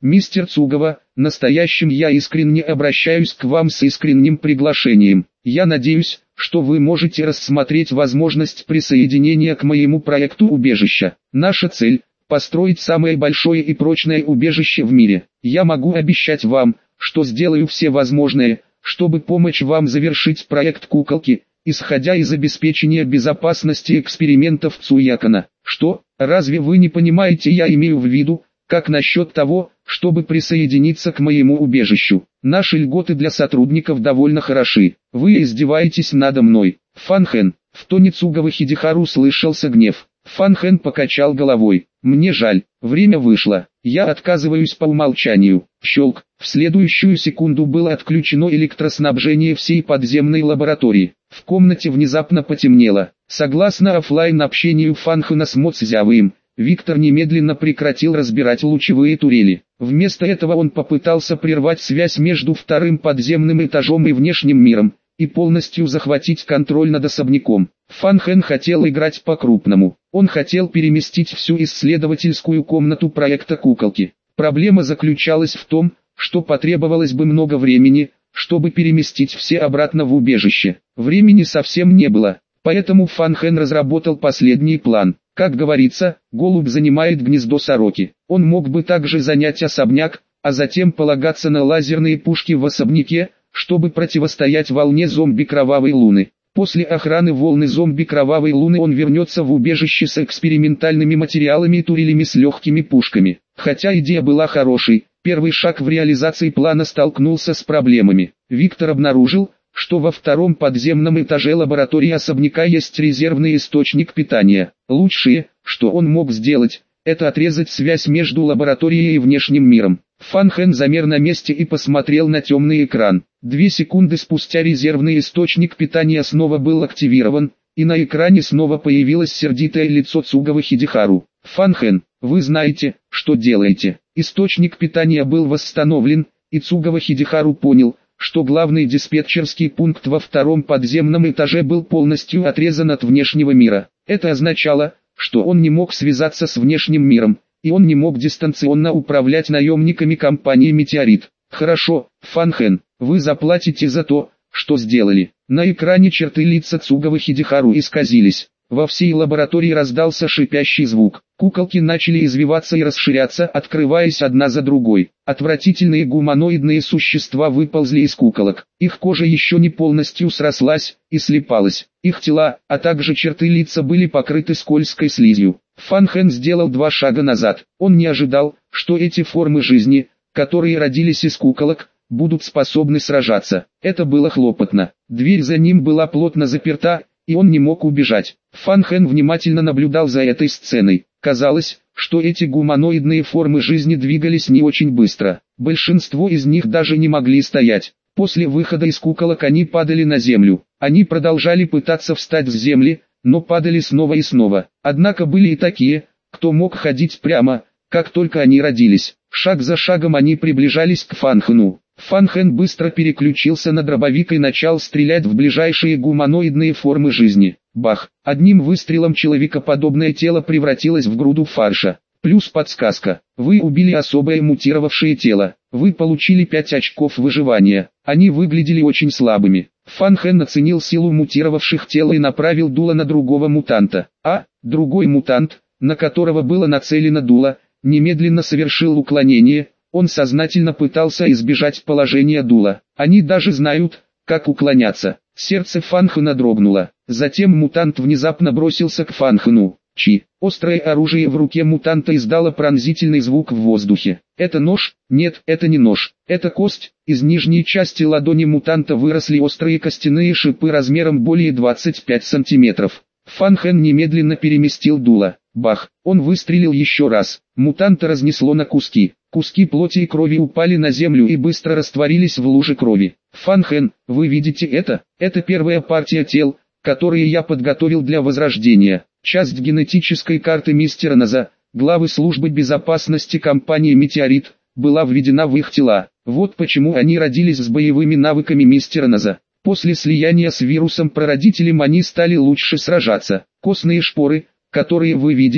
Мистер Цугава, настоящим я искренне обращаюсь к вам с искренним приглашением. Я надеюсь, что вы можете рассмотреть возможность присоединения к моему проекту убежища. Наша цель – построить самое большое и прочное убежище в мире. Я могу обещать вам, что сделаю все возможное, чтобы помочь вам завершить проект куколки, исходя из обеспечения безопасности экспериментов Цуякана. Что, разве вы не понимаете, я имею в виду, как насчет того, чтобы присоединиться к моему убежищу? Наши льготы для сотрудников довольно хороши. Вы издеваетесь надо мной. Фан Хэн. В тоне Цугавы Хидихару слышался гнев. Фан Хэн покачал головой. Мне жаль, время вышло. Я отказываюсь по умолчанию. Щелк. В следующую секунду было отключено электроснабжение всей подземной лаборатории. В комнате внезапно потемнело. Согласно оффлайн-общению Фан Хэна с Мо Цзявыем, Виктор немедленно прекратил разбирать лучевые турели. Вместо этого он попытался прервать связь между вторым подземным этажом и внешним миром, и полностью захватить контроль над особняком. Фан Хэн хотел играть по-крупному. Он хотел переместить всю исследовательскую комнату проекта куколки. Проблема заключалась в том, что потребовалось бы много времени, чтобы переместить все обратно в убежище. Времени совсем не было, поэтому Фан Хэн разработал последний план. Как говорится, голубь занимает гнездо сороки. Он мог бы также занять особняк, а затем полагаться на лазерные пушки в особняке, чтобы противостоять волне зомби Кровавой Луны. После охраны волны зомби Кровавой Луны он вернется в убежище с экспериментальными материалами и турелями с легкими пушками. Хотя идея была хорошей, первый шаг в реализации плана столкнулся с проблемами. Виктор обнаружил, что во втором подземном этаже лаборатории особняка есть резервный источник питания. Лучшее, что он мог сделать, это отрезать связь между лабораторией и внешним миром. Фан Хэн замер на месте и посмотрел на темный экран. 2 секунды спустя резервный источник питания снова был активирован, и на экране снова появилось сердитое лицо Цугавы Хидихару. Фан Хэн, вы знаете, что делаете. Источник питания был восстановлен, и Цугава Хидихару понял, что главный диспетчерский пункт во втором подземном этаже был полностью отрезан от внешнего мира. Это означало, что он не мог связаться с внешним миром, и он не мог дистанционно управлять наемниками компании «Метеорит». Хорошо, Фан Хэн, вы заплатите за то, что сделали. На экране черты лица Цугавы Хидихару исказились. Во всей лаборатории раздался шипящий звук. Куколки начали извиваться и расширяться, открываясь одна за другой. Отвратительные гуманоидные существа выползли из куколок. Их кожа еще не полностью срослась и слипалась. Их тела, а также черты лица были покрыты скользкой слизью. Фан Хэн сделал 2 шага назад. Он не ожидал, что эти формы жизни, которые родились из куколок, будут способны сражаться. Это было хлопотно. Дверь за ним была плотно заперта, и он не мог убежать. Фан Хэн внимательно наблюдал за этой сценой. Казалось, что эти гуманоидные формы жизни двигались не очень быстро. Большинство из них даже не могли стоять. После выхода из куколок они падали на землю. Они продолжали пытаться встать с земли, но падали снова и снова. Однако были и такие, кто мог ходить прямо, как только они родились. Шаг за шагом они приближались к Фан Хэну. Фан Хэн быстро переключился на дробовик и начал стрелять в ближайшие гуманоидные формы жизни. Бах! Одним выстрелом человекоподобное тело превратилось в груду фарша. Плюс подсказка. Вы убили особое мутировавшее тело. Вы получили 5 очков выживания. Они выглядели очень слабыми. Фан Хэн оценил силу мутировавших тел и направил дуло на другого мутанта. Другой мутант, на которого было нацелено дуло, немедленно совершил уклонение. Он сознательно пытался избежать положения дула. Они даже знают, как уклоняться. Сердце Фан Хэна дрогнуло. Затем мутант внезапно бросился к Фан Хэну. Чи. Острое оружие в руке мутанта издало пронзительный звук в воздухе. Это нож? Нет, это не нож. Это кость. Из нижней части ладони мутанта выросли острые костяные шипы размером более 25 сантиметров. Фан Хэн немедленно переместил дуло. Бах! Он выстрелил еще раз. Мутанта разнесло на куски. Куски плоти и крови упали на землю и быстро растворились в луже крови. Фан Хэн, вы видите это? Это первая партия тел, которые я подготовил для возрождения. Часть генетической карты мистера Наза, главы службы безопасности компании «Метеорит», была введена в их тела. Вот почему они родились с боевыми навыками мистера Наза. После слияния с вирусом-прародителем они стали лучше сражаться. Костные шпоры, которые вы видите,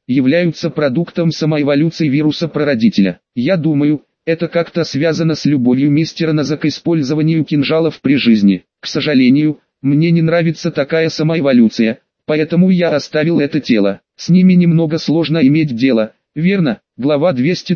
являются продуктом самоэволюции вируса-прародителя. Я думаю, это как-то связано с любовью мистера Наза к использованию кинжалов при жизни. К сожалению, мне не нравится такая самоэволюция, поэтому я оставил это тело. С ними немного сложно иметь дело, верно? Глава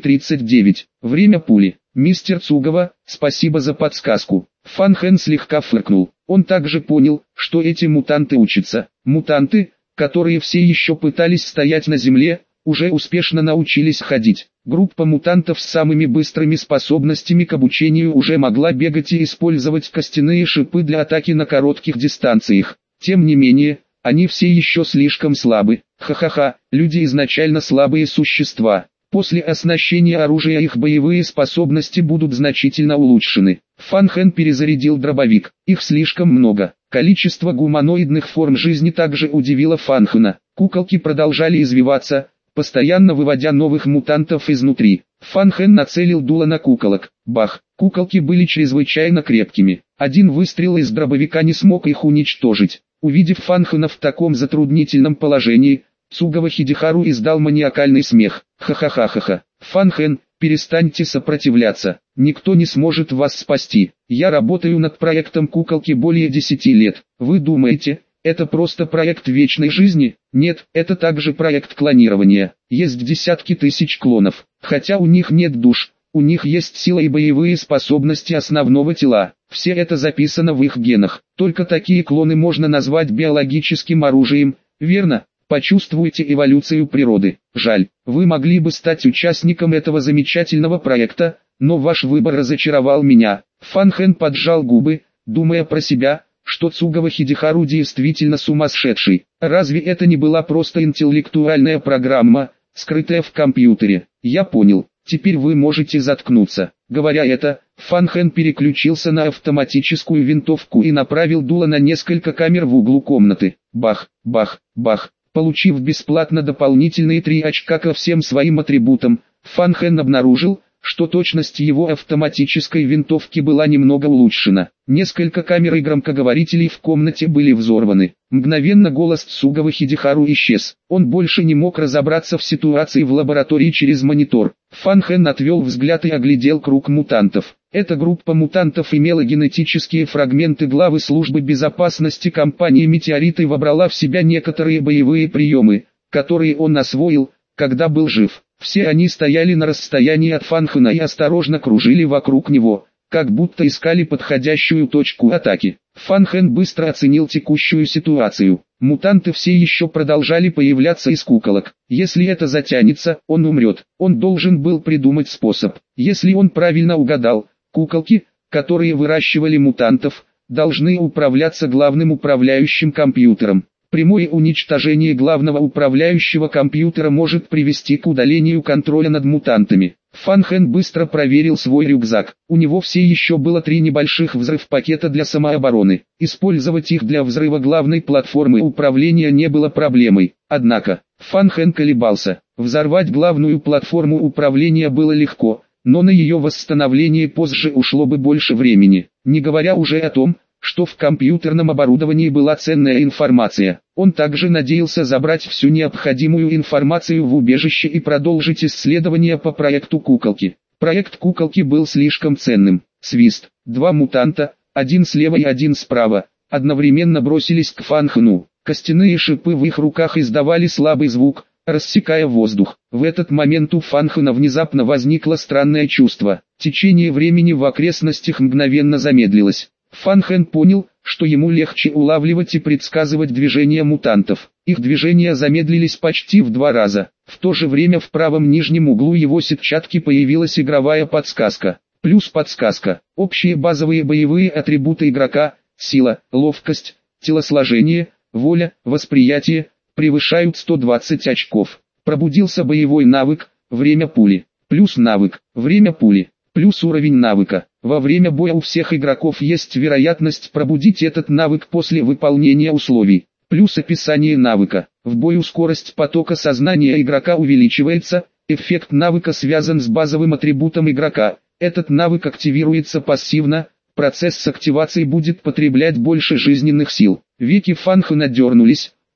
239. Время пули. Мистер Цугава, спасибо за подсказку. Фан Хэн слегка фыркнул. Он также понял, что эти мутанты учатся. Мутанты, которые все еще пытались стоять на земле, уже успешно научились ходить. Группа мутантов с самыми быстрыми способностями к обучению уже могла бегать и использовать костяные шипы для атаки на коротких дистанциях. Тем не менее, они все еще слишком слабы. Ха-ха-ха, люди изначально слабые существа. После оснащения оружия их боевые способности будут значительно улучшены. Фан Хэн перезарядил дробовик. Их слишком много. Количество гуманоидных форм жизни также удивило Фан Хэна. Куколки продолжали извиваться, постоянно выводя новых мутантов изнутри. Фан Хэн нацелил дуло на куколок. Бах! Куколки были чрезвычайно крепкими. Один выстрел из дробовика не смог их уничтожить. Увидев Фан Хэна в таком затруднительном положении, Цугава Хидихару издал маниакальный смех. Ха-ха-ха-ха-ха. Фан Хэн, перестаньте сопротивляться. Никто не сможет вас спасти. Я работаю над проектом куколки более 10 лет. Вы думаете, это просто проект вечной жизни? Нет, это также проект клонирования. Есть десятки тысяч клонов. Хотя у них нет душ, у них есть сила и боевые способности основного тела. Все это записано в их генах. Только такие клоны можно назвать биологическим оружием, верно? Почувствуйте эволюцию природы. Жаль, вы могли бы стать участником этого замечательного проекта, но ваш выбор разочаровал меня. Фан Хэн поджал губы, думая про себя, что Цугава Хидихару действительно сумасшедший. Разве это не была просто интеллектуальная программа, скрытая в компьютере? Я понял, теперь вы можете заткнуться. Говоря это, Фан Хэн переключился на автоматическую винтовку и направил дуло на несколько камер в углу комнаты. Бах, бах, бах. Получив бесплатно дополнительные 3 очка ко всем своим атрибутам, Фан Хэн обнаружил, что точность его автоматической винтовки была немного улучшена. Несколько камер и громкоговорителей в комнате были взорваны. Мгновенно голос Цугавы Хидихару исчез. Он больше не мог разобраться в ситуации в лаборатории через монитор. Фан Хэн отвел взгляд и оглядел круг мутантов. Эта группа мутантов имела генетические фрагменты главы службы безопасности компании «Метеорит» и вобрала в себя некоторые боевые приемы, которые он освоил, когда был жив. Все они стояли на расстоянии от Фан Хэна и осторожно кружили вокруг него, как будто искали подходящую точку атаки. Фан Хэн быстро оценил текущую ситуацию. Мутанты все еще продолжали появляться из куколок. Если это затянется, он умрет. Он должен был придумать способ. Если он правильно угадал, куколки, которые выращивали мутантов, должны управляться главным управляющим компьютером. Прямое уничтожение главного управляющего компьютера может привести к удалению контроля над мутантами. Фан Хэн быстро проверил свой рюкзак. У него все еще было 3 небольших взрыв-пакета для самообороны. Использовать их для взрыва главной платформы управления не было проблемой. Однако, Фан Хэн колебался. Взорвать главную платформу управления было легко, но на ее восстановление позже ушло бы больше времени. Не говоря уже о том, что в компьютерном оборудовании была ценная информация. Он также надеялся забрать всю необходимую информацию в убежище и продолжить исследования по проекту куколки. Проект куколки был слишком ценным. Свист. 2 мутанта, один слева и один справа, одновременно бросились к Фан Хэну. Костяные шипы в их руках издавали слабый звук, рассекая воздух. В этот момент у Фан Хэна внезапно возникло странное чувство. Течение времени в окрестностях мгновенно замедлилось. Фан Хэн понял, что ему легче улавливать и предсказывать движения мутантов. Их движения замедлились почти в 2 раза. В то же время в правом нижнем углу его сетчатки появилась игровая подсказка. Плюс подсказка. Общие базовые боевые атрибуты игрока, сила, ловкость, телосложение, воля, восприятие, превышают 120 очков. Пробудился боевой навык, время пули. Плюс навык, время пули. Плюс уровень навыка. Во время боя у всех игроков есть вероятность пробудить этот навык после выполнения условий. Плюс описание навыка. В бою скорость потока сознания игрока увеличивается, эффект навыка связан с базовым атрибутом игрока. Этот навык активируется пассивно, процесс активации будет потреблять больше жизненных сил. Веки Фан Хэна дернулись,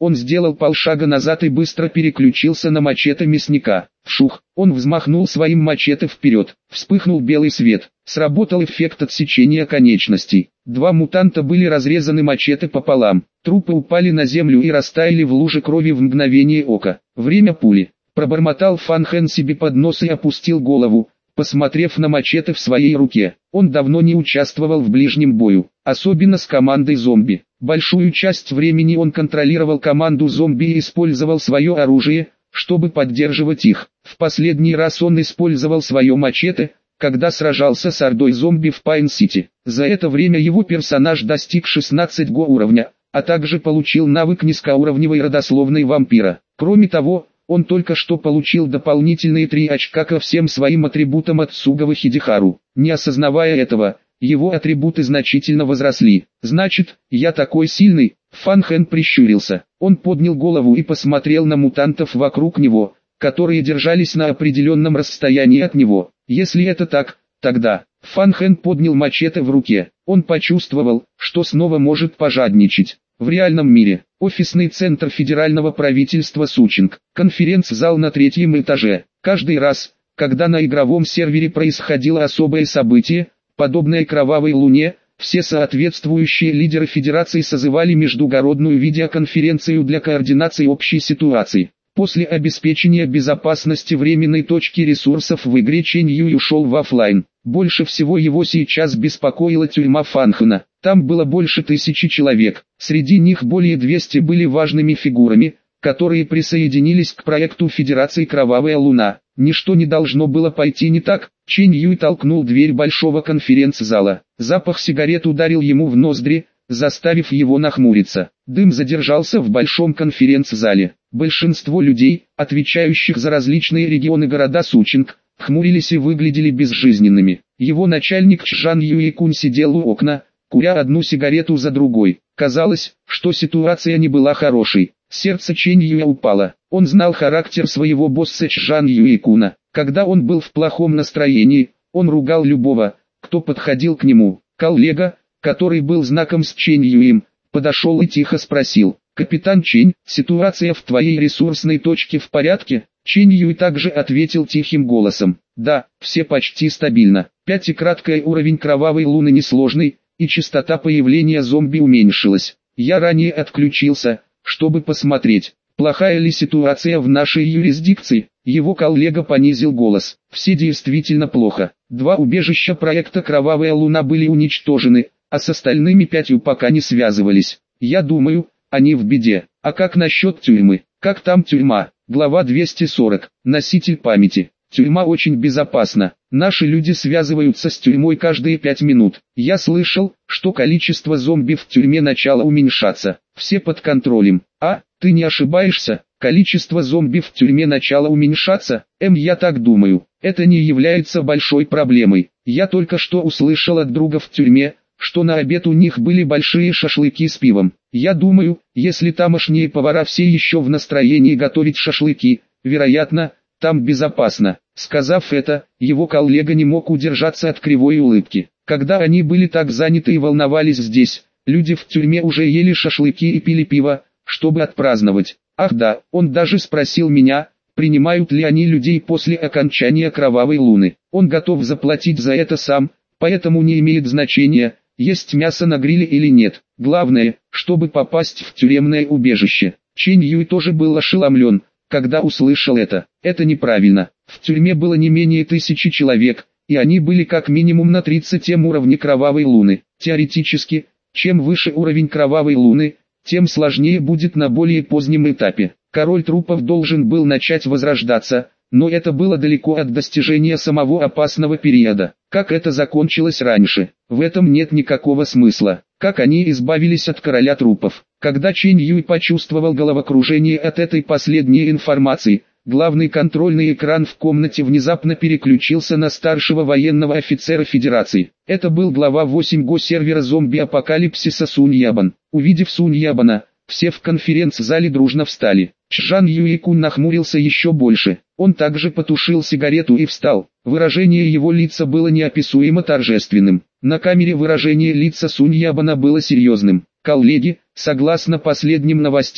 Он сделал полшага назад и быстро переключился на мачете мясника. Вшух, он взмахнул своим мачете вперед. Вспыхнул белый свет. Сработал эффект отсечения конечностей. Два мутанта были разрезаны мачете пополам. Трупы упали на землю и растаяли в луже крови в мгновение ока. Время пули. Пробормотал Фан Хэн себе под нос и опустил голову, посмотрев на мачете в своей руке. Он давно не участвовал в ближнем бою, особенно с командой зомби. Большую часть времени он контролировал команду зомби и использовал свое оружие, чтобы поддерживать их. В последний раз он использовал свое мачете, когда сражался с ордой зомби в Пайн-Сити. За это время его персонаж достиг 16 уровня, а также получил навык низкоуровневой родословной вампира. Кроме того, он только что получил дополнительные 3 очка ко всем своим атрибутам от Сугавы Хидихару. Не осознавая этого, его атрибуты значительно возросли. «Значит, я такой сильный?» Фан Хэн прищурился. Он поднял голову и посмотрел на мутантов вокруг него, которые держались на определенном расстоянии от него. Если это так, тогда... Фан Хэн поднял мачете в руке. Он почувствовал, что снова может пожадничать. В реальном мире, офисный центр федерального правительства Сучинг, конференц-зал на 3-м этаже. Каждый раз, когда на игровом сервере происходило особое событие, подобное Кровавой Луне, все соответствующие лидеры федерации созывали междугородную видеоконференцию для координации общей ситуации. После обеспечения безопасности временной точки ресурсов в игре Чэнь Юй ушел в офлайн. Больше всего его сейчас беспокоила тюрьма Фан Хэна. Там было больше 1000 человек, среди них более 200 были важными фигурами, которые присоединились к проекту Федерации Кровавая Луна. Ничто не должно было пойти не так. Чэнь Юй толкнул дверь большого конференц-зала. Запах сигарет ударил ему в ноздри, заставив его нахмуриться. Дым задержался в большом конференц-зале. Большинство людей, отвечающих за различные регионы города Сучинг, хмурились и выглядели безжизненными. Его начальник Чжан Юэкун сидел у окна, куря одну сигарету за другой. Казалось, что ситуация не была хорошей. Сердце Чэнь Юя упало. Он знал характер своего босса Чжан Юэкуна. Когда он был в плохом настроении, он ругал любого, кто подходил к нему. Коллега, который был знаком с Чэнь Юем, подошел и тихо спросил: «Капитан Чэнь, ситуация в твоей ресурсной точке в порядке?» Чэнь Юй также ответил тихим голосом: «Да, все почти стабильно. 5-кратный уровень Кровавой Луны несложный, и частота появления зомби уменьшилась. Я ранее отключился, чтобы посмотреть, плохая ли ситуация в нашей юрисдикции». Его коллега понизил голос: «Все действительно плохо. 2 убежища проекта Кровавая Луна были уничтожены, а с остальными 5 пока не связывались. Я думаю, они в беде. А как насчет тюрьмы? Как там тюрьма?» Глава 240. Носитель памяти. Тюрьма очень безопасна. Наши люди связываются с тюрьмой каждые 5 минут. Я слышал, что количество зомби в тюрьме начало уменьшаться. Все под контролем. А, ты не ошибаешься? Количество зомби в тюрьме начало уменьшаться? Я так думаю. Это не является большой проблемой. Я только что услышал от друга в тюрьме, что на обед у них были большие шашлыки с пивом. Я думаю, если тамошние повара все еще в настроении готовить шашлыки, вероятно, там безопасно. Сказав это, его коллега не мог удержаться от кривой улыбки. Когда они были так заняты и волновались здесь, люди в тюрьме уже ели шашлыки и пили пиво, чтобы отпраздновать. Ах да, он даже спросил меня, принимают ли они людей после окончания Кровавой Луны. Он готов заплатить за это сам, поэтому не имеет значения, есть мясо на гриле или нет. Главное, чтобы попасть в тюремное убежище. Чэнь Юй тоже был ошеломлен, когда услышал это. Это неправильно. В тюрьме было не менее 1000 человек, и они были как минимум на 30-м уровне Кровавой Луны. Теоретически, чем выше уровень Кровавой Луны, тем сложнее будет на более позднем этапе. Король трупов должен был начать возрождаться, но это было далеко от достижения самого опасного периода. Как это закончилось раньше, в этом нет никакого смысла. Как они избавились от короля трупов? Когда Чэнь Юй почувствовал головокружение от этой последней информации, главный контрольный экран в комнате внезапно переключился на старшего военного офицера Федерации. Это был глава 8 го-сервера зомби-апокалипсиса Сунь Ябан. Увидев Сунь Ябана, все в конференц-зале дружно встали. Чжан Юэкун нахмурился еще больше. Он также потушил сигарету и встал. Выражение его лица было неописуемо торжественным. На камере выражение лица Сунь Ябана было серьезным. Коллеги, согласно последним новостям,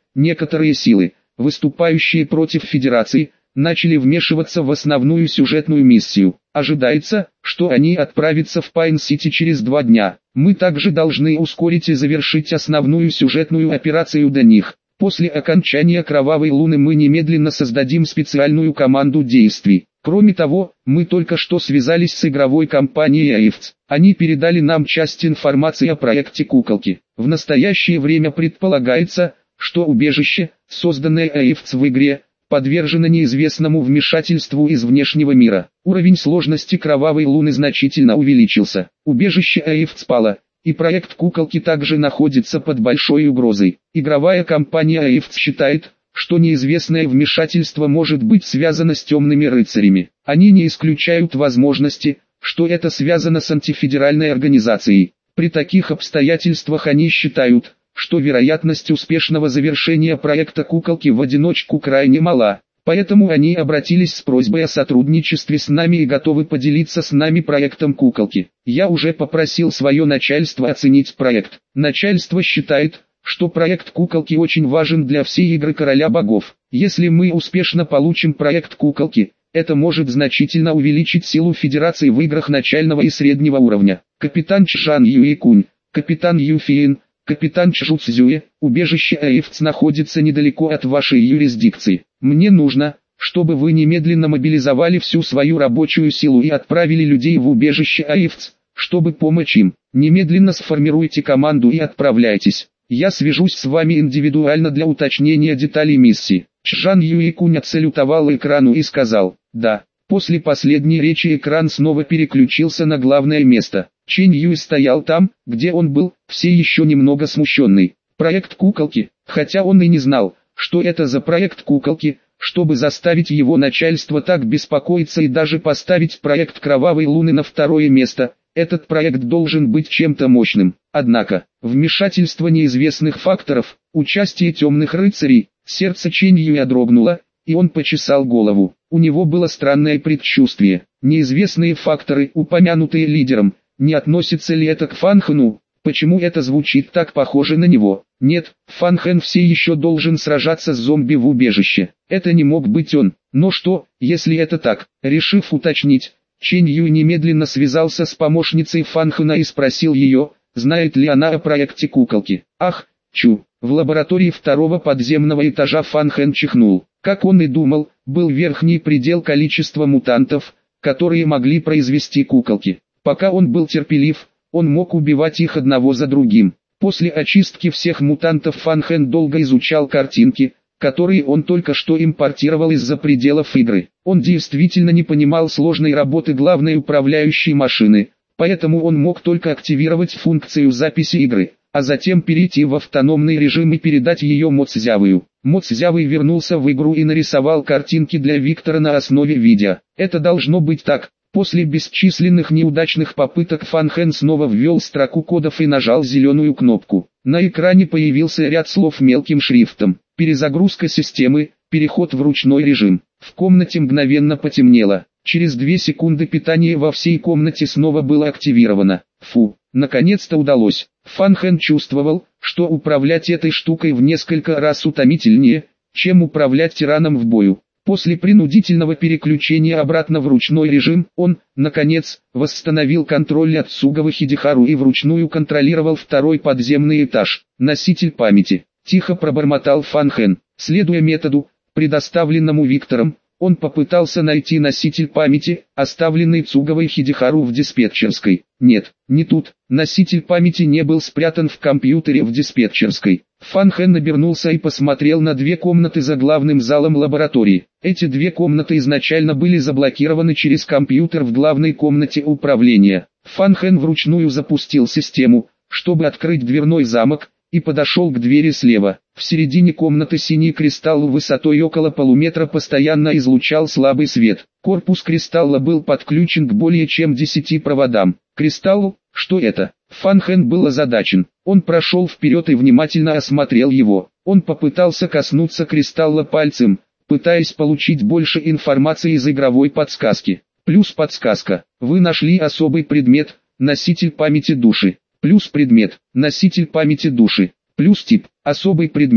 некоторые силы, выступающие против Федерации, начали вмешиваться в основную сюжетную миссию. Ожидается, что они отправятся в Пайн-Сити через 2 дня. Мы также должны ускорить и завершить основную сюжетную операцию до них. После окончания Кровавой Луны мы немедленно создадим специальную команду действий. Кроме того, мы только что связались с игровой компанией AIFTS. Они передали нам часть информации о проекте «Куколки». В настоящее время предполагается, что убежище, созданное AIFTS в игре, подвержено неизвестному вмешательству из внешнего мира. Уровень сложности Кровавой Луны значительно увеличился. Убежище AIFTS пало, и проект «Куколки» также находится под большой угрозой. Игровая компания AIFTS считает, что неизвестное вмешательство может быть связано с темными рыцарями. Они не исключают возможности, что это связано с антифедеральной организацией. При таких обстоятельствах они считают, что вероятность успешного завершения проекта «Куколки» в одиночку крайне мала. Поэтому они обратились с просьбой о сотрудничестве с нами и готовы поделиться с нами проектом «Куколки». Я уже попросил свое начальство оценить проект. Начальство считает, что проект «Куколки» очень важен для всей игры Короля Богов. Если мы успешно получим проект «Куколки», это может значительно увеличить силу Федерации в играх начального и среднего уровня. Капитан Чжан Юэкунь, капитан Юфиин, капитан Чжуцзюэ, убежище AIFTS находится недалеко от вашей юрисдикции. Мне нужно, чтобы вы немедленно мобилизовали всю свою рабочую силу и отправили людей в убежище AIFTS, чтобы помочь им. Немедленно сформируйте команду и отправляйтесь. Я свяжусь с вами индивидуально для уточнения деталей миссии. Чжан Юэкунь отсалютовал экрану и сказал «Да». После последней речи экран снова переключился на главное место. Чэнь Юй стоял там, где он был, все еще немного смущенный. Проект «Куколки», хотя он и не знал, что это за проект «Куколки», чтобы заставить его начальство так беспокоиться и даже поставить проект «Кровавой Луны» на 2-е место, этот проект должен быть чем-то мощным. Однако, вмешательство неизвестных факторов, участие темных рыцарей, сердце Чэнь Юя дрогнуло, и он почесал голову. У него было странное предчувствие. Неизвестные факторы, упомянутые лидером, не относится ли это к Фан Хэну? Почему это звучит так похоже на него? Нет, Фан Хэн все еще должен сражаться с зомби в убежище. Это не мог быть он. Но что, если это так? Решив уточнить, Чэнь Юй немедленно связался с помощницей Фан Хэна и спросил ее, знает ли она о проекте «Куколки». Ах, чу. В лаборатории 2-го подземного этажа Фан Хэн чихнул. Как он и думал, был верхний предел количества мутантов, которые могли произвести куколки. Пока он был терпелив, он мог убивать их одного за другим. После очистки всех мутантов Фан Хэн долго изучал картинки, которые он только что импортировал из-за пределов игры. Он действительно не понимал сложной работы главной управляющей машины, поэтому он мог только активировать функцию записи игры, а затем перейти в автономный режим и передать ее Мо Цзявою. Мо Цзявый вернулся в игру и нарисовал картинки для Виктора на основе видео. Это должно быть так. После бесчисленных неудачных попыток Фан Хэн снова ввел строку кодов и нажал зеленую кнопку. На экране появился ряд слов мелким шрифтом. Перезагрузка системы, переход в ручной режим. В комнате мгновенно потемнело. Через 2 секунды питание во всей комнате снова было активировано. Фу, наконец-то удалось. Фан Хэн чувствовал, что управлять этой штукой в несколько раз утомительнее, чем управлять тираном в бою. После принудительного переключения обратно в ручной режим, он, наконец, восстановил контроль от Цугавы Хидихару и вручную контролировал 2-й подземный этаж. Носитель памяти. Тихо пробормотал Фан Хэн. Следуя методу, предоставленному Виктором, он попытался найти носитель памяти, оставленный Цугавой Хидихару в диспетчерской. Нет, не тут. Носитель памяти не был спрятан в компьютере в диспетчерской. Фан Хэн обернулся и посмотрел на 2 комнаты за главным залом лаборатории. Эти 2 комнаты изначально были заблокированы через компьютер в главной комнате управления. Фан Хэн вручную запустил систему, чтобы открыть дверной замок, и подошел к двери слева. В середине комнаты синий кристалл высотой около полуметра постоянно излучал слабый свет. Корпус кристалла был подключен к более чем 10 проводам. Кристалл, что это? Фан Хэн был озадачен. Он прошел вперед и внимательно осмотрел его. Он попытался коснуться кристалла пальцем, пытаясь получить больше информации из игровой подсказки. Плюс подсказка. Вы нашли особый предмет, носитель памяти души. Плюс предмет, носитель памяти души. Плюс тип, особый предмет.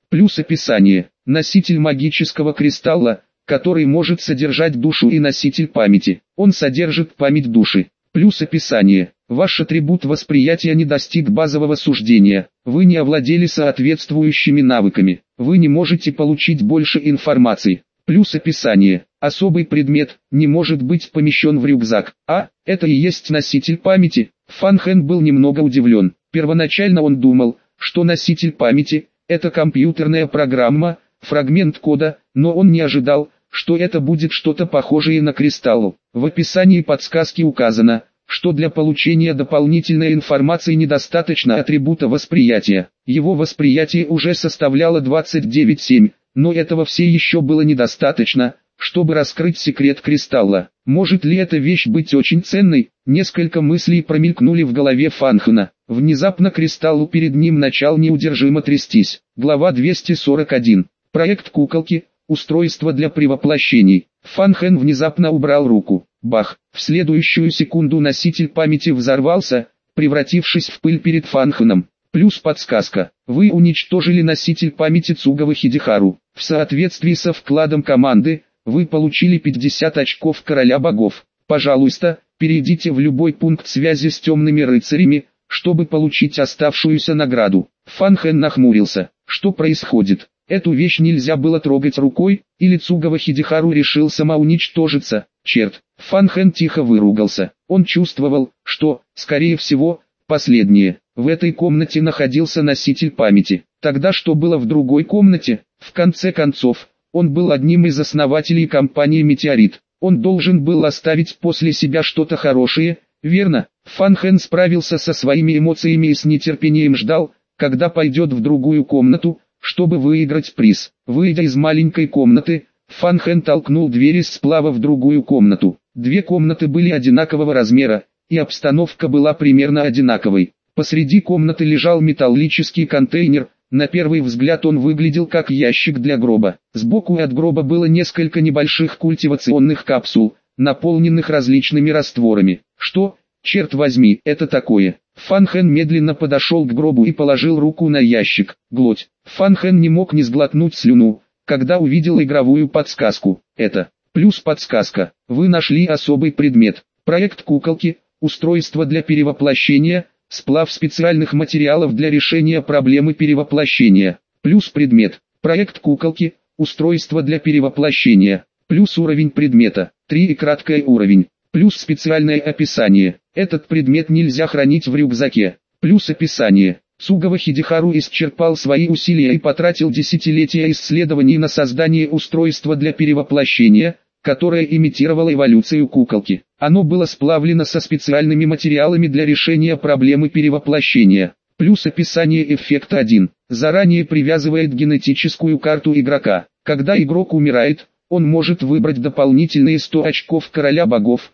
Плюс описание. Носитель магического кристалла, который может содержать душу и носитель памяти. Он содержит память души. Плюс описание. Ваш атрибут восприятия не достиг базового суждения. Вы не овладели соответствующими навыками. Вы не можете получить больше информации. Плюс описание. Особый предмет не может быть помещен в рюкзак. Это и есть носитель памяти. Фан Хэн был немного удивлен. Первоначально он думал, что носитель памяти – это компьютерная программа, фрагмент кода, но он не ожидал, что это будет что-то похожее на кристалл. В описании подсказки указано, что для получения дополнительной информации недостаточно атрибута восприятия. Его восприятие уже составляло 29,7, но этого все еще было недостаточно, чтобы раскрыть секрет кристалла. Может ли эта вещь быть очень ценной? Несколько мыслей промелькнули в голове Фан Хэна. Внезапно кристаллу перед ним начал неудержимо трястись. Глава 241. Проект куколки. Устройство для перевоплощений. Фан Хэн внезапно убрал руку. Бах! В следующую секунду носитель памяти взорвался, превратившись в пыль перед Фан Хэном. Плюс подсказка. Вы уничтожили носитель памяти Цугава Хидихару. В соответствии со вкладом команды, вы получили 50 очков короля богов. Пожалуйста, перейдите в любой пункт связи с темными рыцарями, чтобы получить оставшуюся награду. Фан Хэн нахмурился. Что происходит? Эту вещь нельзя было трогать рукой, или Цугава Хидихару решил самоуничтожиться. Черт! Фан Хэн тихо выругался. Он чувствовал, что, скорее всего, последнее. В этой комнате находился носитель памяти. Тогда что было в другой комнате? В конце концов, он был одним из основателей компании «Метеорит». Он должен был оставить после себя что-то хорошее, верно? Фан Хэн справился со своими эмоциями и с нетерпением ждал, когда пойдет в другую комнату, чтобы выиграть приз. Выйдя из маленькой комнаты, Фан Хэн толкнул дверь из сплава в другую комнату. Две комнаты были одинакового размера, и обстановка была примерно одинаковой. Посреди комнаты лежал металлический контейнер. На первый взгляд он выглядел как ящик для гроба. Сбоку от гроба было несколько небольших культивационных капсул, наполненных различными растворами. Что, черт возьми, это такое? Фан Хэн медленно подошел к гробу и положил руку на ящик. Глоть. Фан Хэн не мог не сглотнуть слюну, когда увидел игровую подсказку. Это плюс подсказка. Вы нашли особый предмет. Проект куколки. Устройство для перевоплощения. Сплав специальных материалов для решения проблемы перевоплощения. Плюс предмет. Проект куколки. Устройство для перевоплощения. Плюс уровень предмета. 3 и краткое уровень. Плюс специальное описание. Этот предмет нельзя хранить в рюкзаке. Плюс описание. Цугава Хидихару исчерпал свои усилия и потратил десятилетия исследований на создание устройства для перевоплощения, которое имитировало эволюцию куколки. Оно было сплавлено со специальными материалами для решения проблемы перевоплощения. Плюс описание эффекта 1. Заранее привязывает генетическую карту игрока. Когда игрок умирает, он может выбрать дополнительные 100 очков короля богов,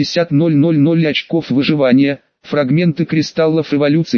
50,000 очков выживания, фрагменты кристаллов эволюции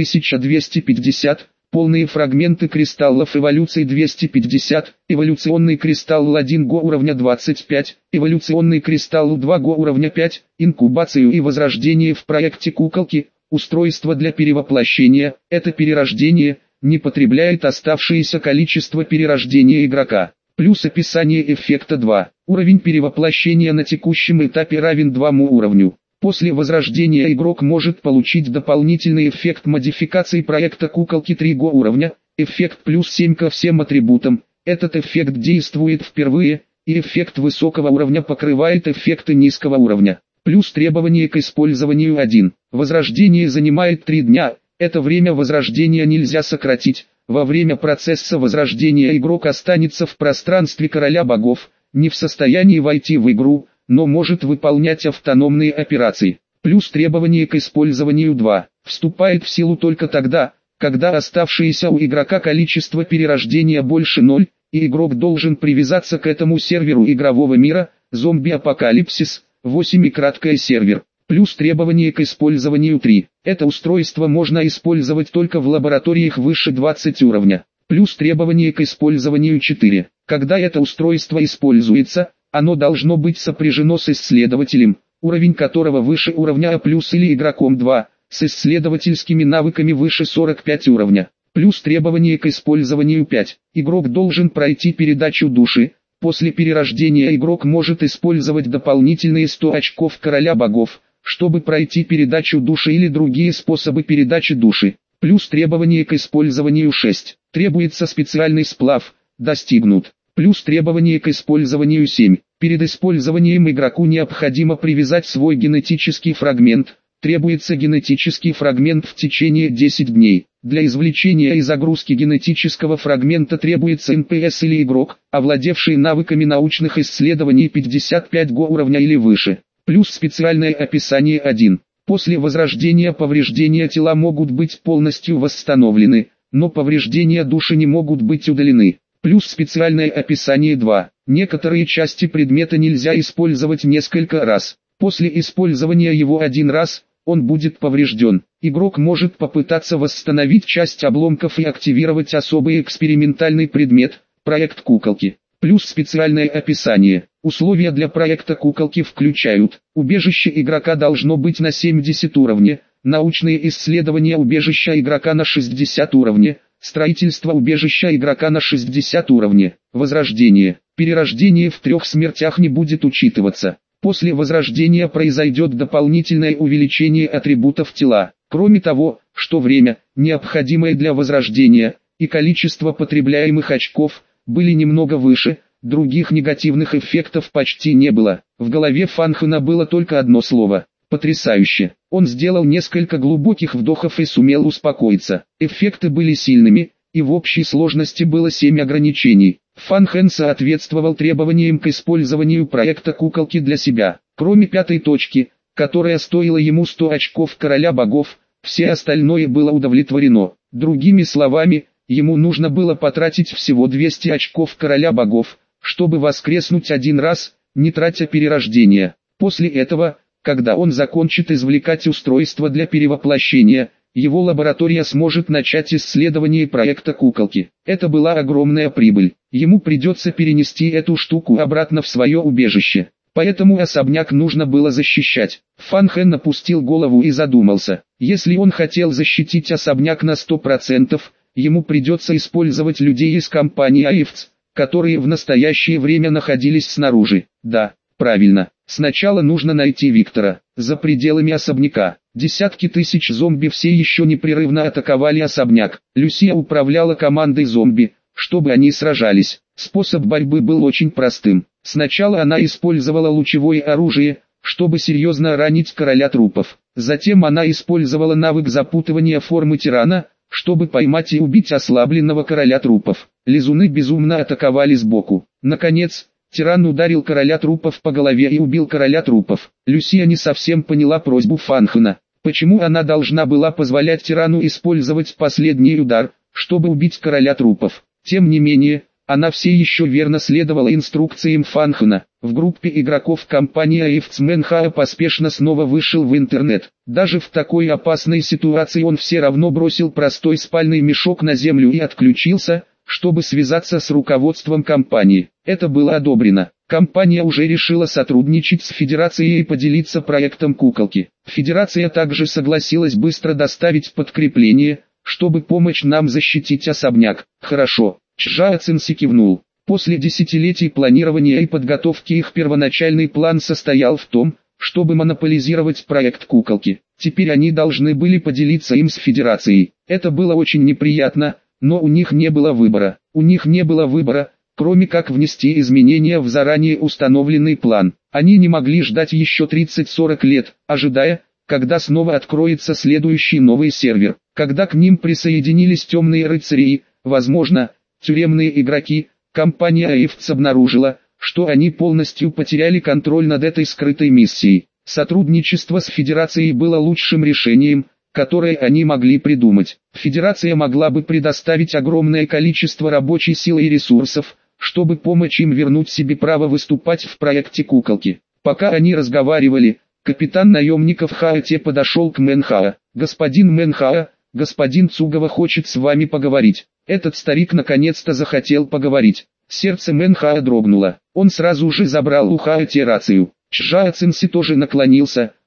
1250, полные фрагменты кристаллов эволюции 250, эволюционный кристалл 1 го уровня 25, эволюционный кристалл 2 го уровня 5, инкубацию и возрождение в проекте куколки, устройство для перевоплощения, это перерождение, не потребляет оставшееся количество перерождения игрока. Плюс описание эффекта 2. Уровень перевоплощения на текущем этапе равен 2 уровню. После возрождения игрок может получить дополнительный эффект модификации проекта куколки 3 го уровня, эффект плюс 7 ко всем атрибутам. Этот эффект действует впервые, и эффект высокого уровня покрывает эффекты низкого уровня. Плюс требование к использованию 1. Возрождение занимает 3 дня, это время возрождения нельзя сократить. Во время процесса возрождения игрок останется в пространстве короля богов, не в состоянии войти в игру, но может выполнять автономные операции. Плюс требование к использованию 2. Вступает в силу только тогда, когда оставшееся у игрока количество перерождения больше 0, и игрок должен привязаться к этому серверу игрового мира, зомби-апокалипсис, 8 и краткое сервер. Плюс требование к использованию 3. Это устройство можно использовать только в лабораториях выше 20 уровня. Плюс требование к использованию 4. Когда это устройство используется, оно должно быть сопряжено с исследователем, уровень которого выше уровня А+, или игроком 2, с исследовательскими навыками выше 45 уровня. Плюс требование к использованию 5. Игрок должен пройти передачу души. После перерождения игрок может использовать дополнительные 100 очков Короля Богов, чтобы пройти передачу души или другие способы передачи души. Плюс требование к использованию 6. Требуется специальный сплав, достигнут. Плюс требование к использованию 7. Перед использованием игроку необходимо привязать свой генетический фрагмент. Требуется генетический фрагмент в течение 10 дней. Для извлечения и загрузки генетического фрагмента требуется НПС или игрок, овладевший навыками научных исследований 55 го уровня или выше. Плюс специальное описание 1. После возрождения повреждения тела могут быть полностью восстановлены, но повреждения души не могут быть удалены. Плюс специальное описание 2. Некоторые части предмета нельзя использовать несколько раз. После использования его один раз, он будет поврежден. Игрок может попытаться восстановить часть обломков и активировать особый экспериментальный предмет, проект куколки. Плюс специальное описание. Условия для проекта куколки включают: убежище игрока должно быть на 70 уровне, научные исследования убежища игрока на 60 уровне, строительство убежища игрока на 60 уровне, возрождение. Перерождение в 3 смертях не будет учитываться. После возрождения произойдет дополнительное увеличение атрибутов тела. Кроме того, что время, необходимое для возрождения, и количество потребляемых очков, были немного выше, других негативных эффектов почти не было. В голове Фанхена было только одно слово: потрясающе. Он сделал несколько глубоких вдохов и сумел успокоиться. Эффекты были сильными, и в общей сложности было 7 ограничений. Фанхен соответствовал требованиям к использованию проекта куколки для себя. Кроме 5-й точки, которая стоила ему 100 очков Короля Богов, все остальное было удовлетворено. Другими словами, ему нужно было потратить всего 200 очков Короля Богов, чтобы воскреснуть один раз, не тратя перерождения. После этого, когда он закончит извлекать устройство для перевоплощения, его лаборатория сможет начать исследование проекта куколки. Это была огромная прибыль. Ему придется перенести эту штуку обратно в свое убежище. Поэтому особняк нужно было защищать. Фанхен опустил голову и задумался. Если он хотел защитить особняк на 100%, ему придется использовать людей из компании Аифц, которые в настоящее время находились снаружи. Да, правильно. Сначала нужно найти Виктора. За пределами особняка. Десятки тысяч зомби все еще непрерывно атаковали особняк. Люсия управляла командой зомби, чтобы они сражались. Способ борьбы был очень простым. Сначала она использовала лучевое оружие, чтобы серьезно ранить короля трупов. Затем она использовала навык запутывания формы тирана, чтобы поймать и убить ослабленного короля трупов. Лизуны безумно атаковали сбоку. Наконец, тиран ударил короля трупов по голове и убил короля трупов. Люсия не совсем поняла просьбу Фанхена. Почему она должна была позволять тирану использовать последний удар, чтобы убить короля трупов? Тем не менее, она все еще верно следовала инструкциям Фанхена. В группе игроков компании Аифц Менхаа поспешно снова вышел в интернет. Даже в такой опасной ситуации он все равно бросил простой спальный мешок на землю и отключился, чтобы связаться с руководством компании. Это было одобрено. Компания уже решила сотрудничать с Федерацией и поделиться проектом куколки. Федерация также согласилась быстро доставить подкрепление, чтобы помочь нам защитить особняк. Хорошо. Чжао Цинси кивнул. После десятилетий планирования и подготовки их первоначальный план состоял в том, чтобы монополизировать проект куколки. Теперь они должны были поделиться им с Федерацией. Это было очень неприятно, но у них не было выбора. У них не было выбора, кроме как внести изменения в заранее установленный план. Они не могли ждать еще 30-40 лет, ожидая, когда снова откроется следующий новый сервер. Когда к ним присоединились темные рыцари и, возможно, тюремные игроки, компания Аифц обнаружила, что они полностью потеряли контроль над этой скрытой миссией. Сотрудничество с Федерацией было лучшим решением, которое они могли придумать. Федерация могла бы предоставить огромное количество рабочей силы и ресурсов, чтобы помочь им вернуть себе право выступать в проекте куколки. Пока они разговаривали, капитан наемников Хаоте подошел к Менхаа. «Господин Менхаа, господин Цугава хочет с вами поговорить». Этот старик наконец-то захотел поговорить. Сердце Менхаа дрогнуло. Он сразу же забрал у Хаоте рацию. Чжао Цинси тоже наклонился,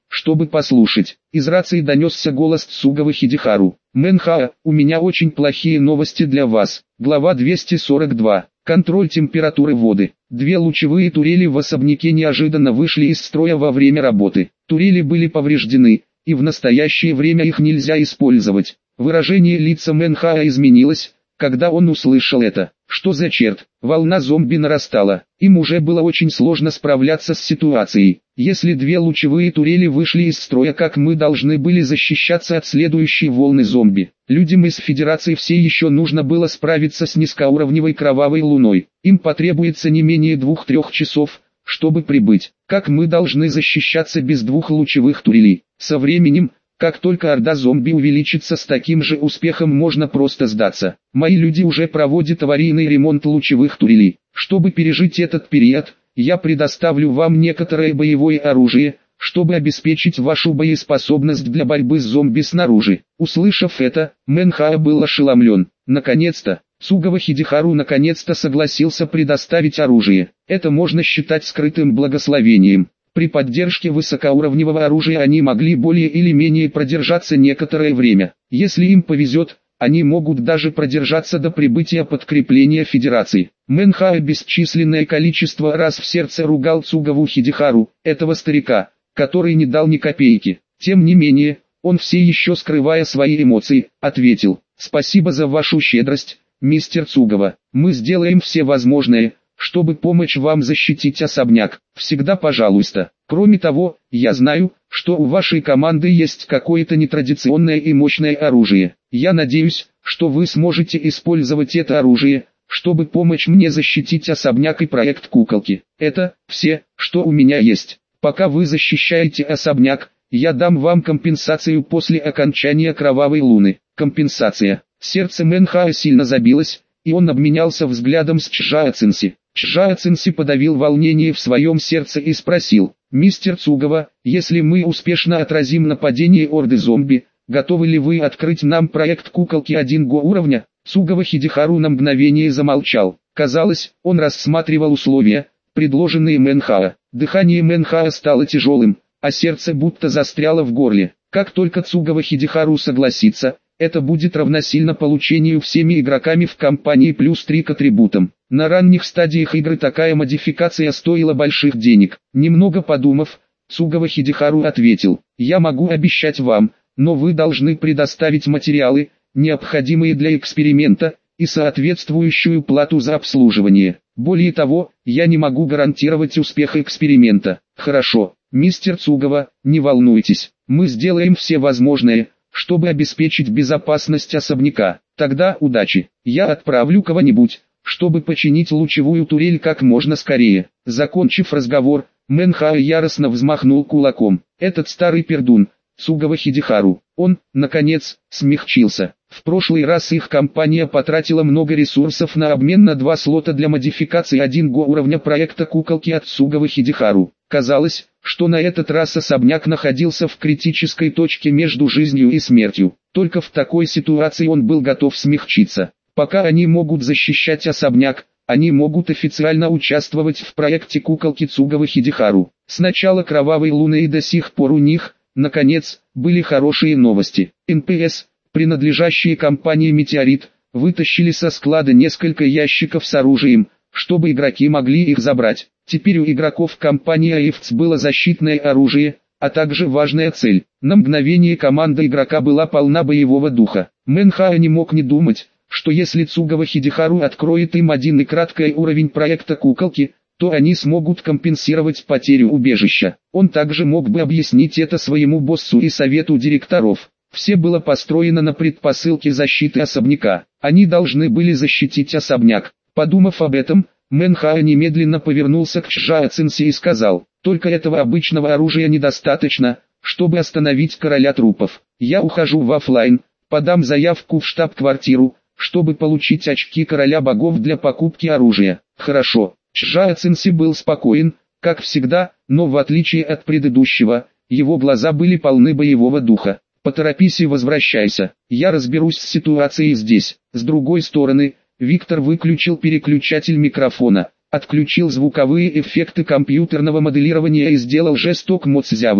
чтобы послушать. Из рации донесся голос Цугава Хидихару. «Мэнхаа, у меня очень плохие новости для вас». Глава 242. Контроль температуры воды. Две лучевые турели в особняке неожиданно вышли из строя во время работы. Турели были повреждены, и в настоящее время их нельзя использовать. Выражение лица Мэнхаа изменилось, когда он услышал это. Что за черт? Волна зомби нарастала. Им уже было очень сложно справляться с ситуацией. Если две лучевые турели вышли из строя, как мы должны были защищаться от следующей волны зомби? Людям из Федерации все еще нужно было справиться с низкоуровневой кровавой луной. Им потребуется не менее 2-3 часов, чтобы прибыть. Как мы должны защищаться без двух лучевых турелей? Со временем, как только орда зомби увеличится, с таким же успехом можно просто сдаться. Мои люди уже проводят аварийный ремонт лучевых турелей. Чтобы пережить этот период, я предоставлю вам некоторое боевое оружие, чтобы обеспечить вашу боеспособность для борьбы с зомби снаружи. Услышав это, Мэнхаа был ошеломлен. Наконец-то, Цугава Хидихару наконец-то согласился предоставить оружие. Это можно считать скрытым благословением. При поддержке высокоуровневого оружия они могли более или менее продержаться некоторое время. Если им повезет, они могут даже продержаться до прибытия подкрепления Федерации. Мэнхаа бесчисленное количество раз в сердце ругал Цугаву Хидихару, этого старика, который не дал ни копейки. Тем не менее, он все еще, скрывая свои эмоции, ответил: «Спасибо за вашу щедрость, мистер Цугава. Мы сделаем все возможное, чтобы помочь вам защитить особняк. Всегда пожалуйста. Кроме того, я знаю, что у вашей команды есть какое-то нетрадиционное и мощное оружие. Я надеюсь, что вы сможете использовать это оружие, чтобы помочь мне защитить особняк и проект куколки. Это все, что у меня есть. Пока вы защищаете особняк, я дам вам компенсацию после окончания кровавой луны». Компенсация. Сердце Мэнхаа сильно забилось, и он обменялся взглядом с Чжао Цинси. Чжао Цинси подавил волнение в своем сердце и спросил: «Мистер Цугава, если мы успешно отразим нападение орды зомби, готовы ли вы открыть нам проект куколки 1Го уровня?» Цугава Хидихару на мгновение замолчал. Казалось, он рассматривал условия, предложенные Мэнхаа. Дыхание Мэнхаа стало тяжелым, а сердце будто застряло в горле. Как только Цугава Хидихару согласится, это будет равносильно получению всеми игроками в компании плюс 3 к атрибутам. На ранних стадиях игры такая модификация стоила больших денег. Немного подумав, Цугава Хидихару ответил: «Я могу обещать вам, но вы должны предоставить материалы, необходимые для эксперимента, и соответствующую плату за обслуживание. Более того, я не могу гарантировать успех эксперимента». «Хорошо, мистер Цугава, не волнуйтесь, мы сделаем все возможное, чтобы обеспечить безопасность особняка. Тогда удачи. Я отправлю кого-нибудь, чтобы починить лучевую турель как можно скорее». Закончив разговор, Мэнхаа яростно взмахнул кулаком. Этот старый пердун, Цугава Хидихару, он, наконец, смягчился. В прошлый раз их компания потратила много ресурсов на обмен на 2 слота для модификации 1Го уровня проекта куколки от Цугавы Хидихару. Казалось, что на этот раз особняк находился в критической точке между жизнью и смертью. Только в такой ситуации он был готов смягчиться. Пока они могут защищать особняк, они могут официально участвовать в проекте куколки Цугавы Хидихару. С начала кровавой луны и до сих пор у них, наконец, были хорошие новости. НПС, принадлежащие компании «Метеорит», вытащили со склада несколько ящиков с оружием, чтобы игроки могли их забрать. Теперь у игроков компании АИФЦ было защитное оружие, а также важная цель. На мгновение команда игрока была полна боевого духа. Мэнхаа не мог не думать, что если Цугава Хидихару откроет им один и краткий уровень проекта куколки, то они смогут компенсировать потерю убежища. Он также мог бы объяснить это своему боссу и совету директоров. Все было построено на предпосылке защиты особняка. Они должны были защитить особняк. Подумав об этом, Мэнхаа немедленно повернулся к Чжао Цинси и сказал: «Только этого обычного оружия недостаточно, чтобы остановить короля трупов. Я ухожу в офлайн, подам заявку в штаб-квартиру, чтобы получить очки короля богов для покупки оружия». «Хорошо». Чжао Цинси был спокоен, как всегда, но в отличие от предыдущего, его глаза были полны боевого духа. «Поторопись и возвращайся, я разберусь с ситуацией здесь». С другой стороны, Виктор выключил переключатель микрофона, отключил звуковые эффекты компьютерного моделирования и сделал жесток Моцзявою.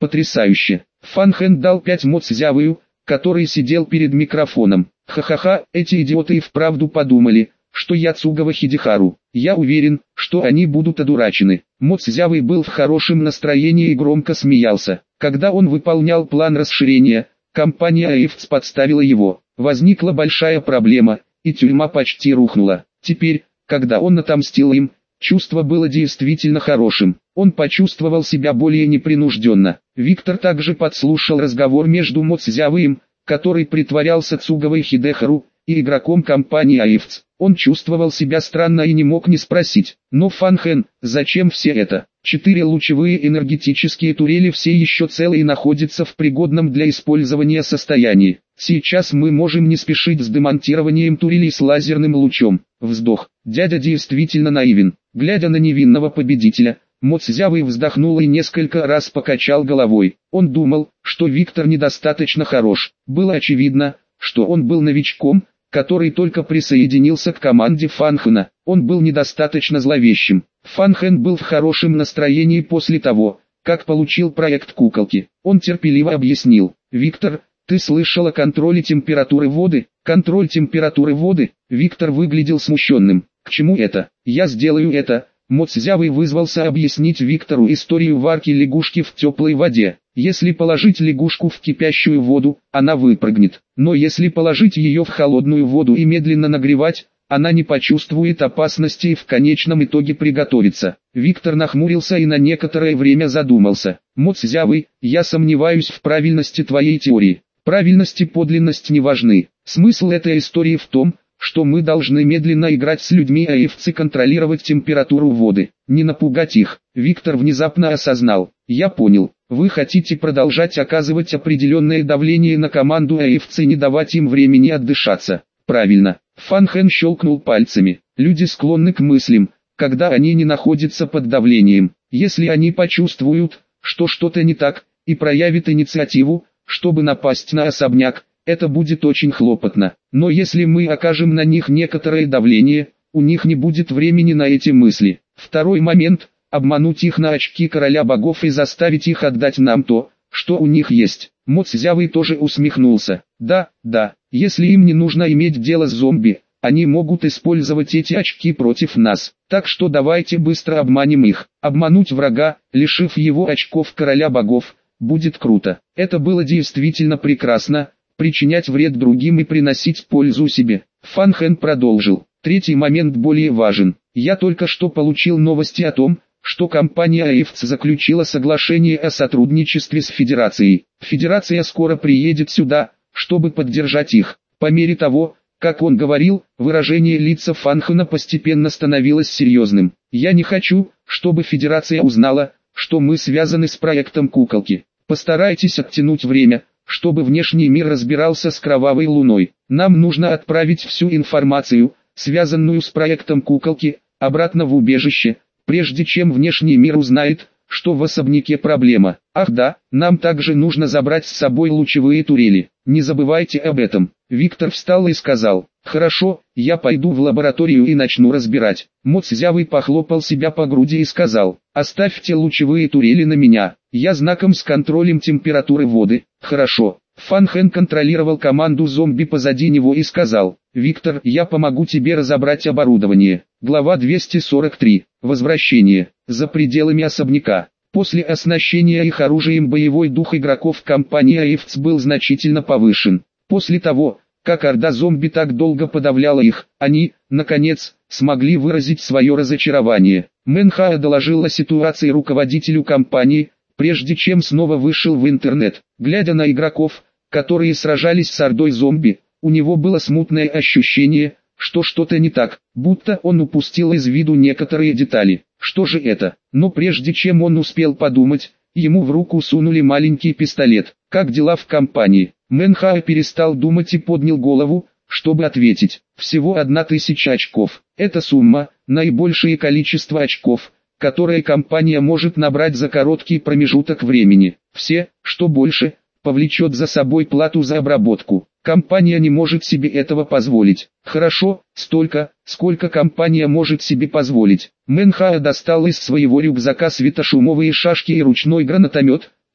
Потрясающе. Фан Хэн дал 5 мо Цзявою, который сидел перед микрофоном. Ха-ха-ха, эти идиоты и вправду подумали, что я Цугава Хидихару. Я уверен, что они будут одурачены. Мо Цзявый был в хорошем настроении и громко смеялся. Когда он выполнял план расширения, компания АИФЦ подставила его. Возникла большая проблема, и тюрьма почти рухнула. Теперь, когда он отомстил им, чувство было действительно хорошим. Он почувствовал себя более непринужденно. Виктор также подслушал разговор между Мо Цзявыем, который притворялся Цугавой Хидехару, и игроком компании АИФЦ. Он чувствовал себя странно и не мог не спросить: «Но Фан Хэн, зачем все это?» 4 лучевые энергетические турели все еще целы и находятся в пригодном для использования состоянии. Сейчас мы можем не спешить с демонтированием турелей с лазерным лучом. Вздох. Дядя действительно наивен. Глядя на невинного победителя, Мо Цзявый вздохнул и несколько раз покачал головой. Он думал, что Виктор недостаточно хорош. Было очевидно, что он был новичком, который только присоединился к команде Фан Хэна. Он был недостаточно зловещим. Фан Хэн был в хорошем настроении после того, как получил проект куколки. Он терпеливо объяснил: «Виктор, ты слышал о контроле температуры воды?» «Контроль температуры воды?» Виктор выглядел смущенным. «К чему это?» «Я сделаю это». Мо Цзявый вызвался объяснить Виктору историю варки лягушки в теплой воде. Если положить лягушку в кипящую воду, она выпрыгнет. Но если положить ее в холодную воду и медленно нагревать, она не почувствует опасности и в конечном итоге приготовится. Виктор нахмурился и на некоторое время задумался. «Мо Цзявый, я сомневаюсь в правильности твоей теории. Правильность и подлинность не важны. Смысл этой истории в том, что мы должны медленно играть с людьми АИФЦ и контролировать температуру воды, не напугать их». Виктор внезапно осознал: «Я понял, вы хотите продолжать оказывать определенное давление на команду АИФЦ и не давать им времени отдышаться». «Правильно». Фан Хэн щелкнул пальцами. «Люди склонны к мыслям, когда они не находятся под давлением. Если они почувствуют, что что-то не так, и проявят инициативу, чтобы напасть на особняк, это будет очень хлопотно. Но если мы окажем на них некоторое давление, у них не будет времени на эти мысли. Второй момент – обмануть их на очки короля богов и заставить их отдать нам то, что у них есть». Мо Цзявый тоже усмехнулся. «Да, если им не нужно иметь дело с зомби, они могут использовать эти очки против нас. Так что давайте быстро обманем их». Обмануть врага, лишив его очков короля богов, будет круто. Это было действительно прекрасно. Причинять вред другим и приносить пользу себе. Фан Хэн продолжил. Третий момент более важен. Я только что получил новости о том, что компания АИФЦ заключила соглашение о сотрудничестве с Федерацией. Федерация скоро приедет сюда, чтобы поддержать их. По мере того, как он говорил, выражение лица Фан Хэна постепенно становилось серьезным. Я не хочу, чтобы Федерация узнала, что мы связаны с проектом куколки. Постарайтесь оттянуть время, чтобы внешний мир разбирался с Кровавой Луной. Нам нужно отправить всю информацию, связанную с проектом куколки, обратно в убежище, прежде чем внешний мир узнает, что в особняке проблема. Ах да, нам также нужно забрать с собой лучевые турели. Не забывайте об этом». Виктор встал и сказал: «Хорошо, я пойду в лабораторию и начну разбирать». Мо Цзявый похлопал себя по груди и сказал: «Оставьте лучевые турели на меня, я знаком с контролем температуры воды». «Хорошо». Фан Хэн контролировал команду зомби позади него и сказал: «Виктор, я помогу тебе разобрать оборудование». Глава 243. Возвращение. За пределами особняка. После оснащения их оружием боевой дух игроков компании АИФЦ был значительно повышен. После того, как орда зомби так долго подавляла их, они, наконец, смогли выразить свое разочарование. Мэн Хао доложил о ситуации руководителю компании, прежде чем снова вышел в интернет. Глядя на игроков, которые сражались с ордой зомби, у него было смутное ощущение, что что-то не так, будто он упустил из виду некоторые детали. Что же это? Но прежде чем он успел подумать, ему в руку сунули маленький пистолет. «Как дела в компании?» Мэн Хао перестал думать и поднял голову, чтобы ответить. «Всего 1000 очков. Это сумма, наибольшее количество очков, которое компания может набрать за короткий промежуток времени. Все, что больше, повлечет за собой плату за обработку. Компания не может себе этого позволить». «Хорошо, столько, сколько компания может себе позволить». Мэн Хао достал из своего рюкзака светошумовые шашки и ручной гранатомет,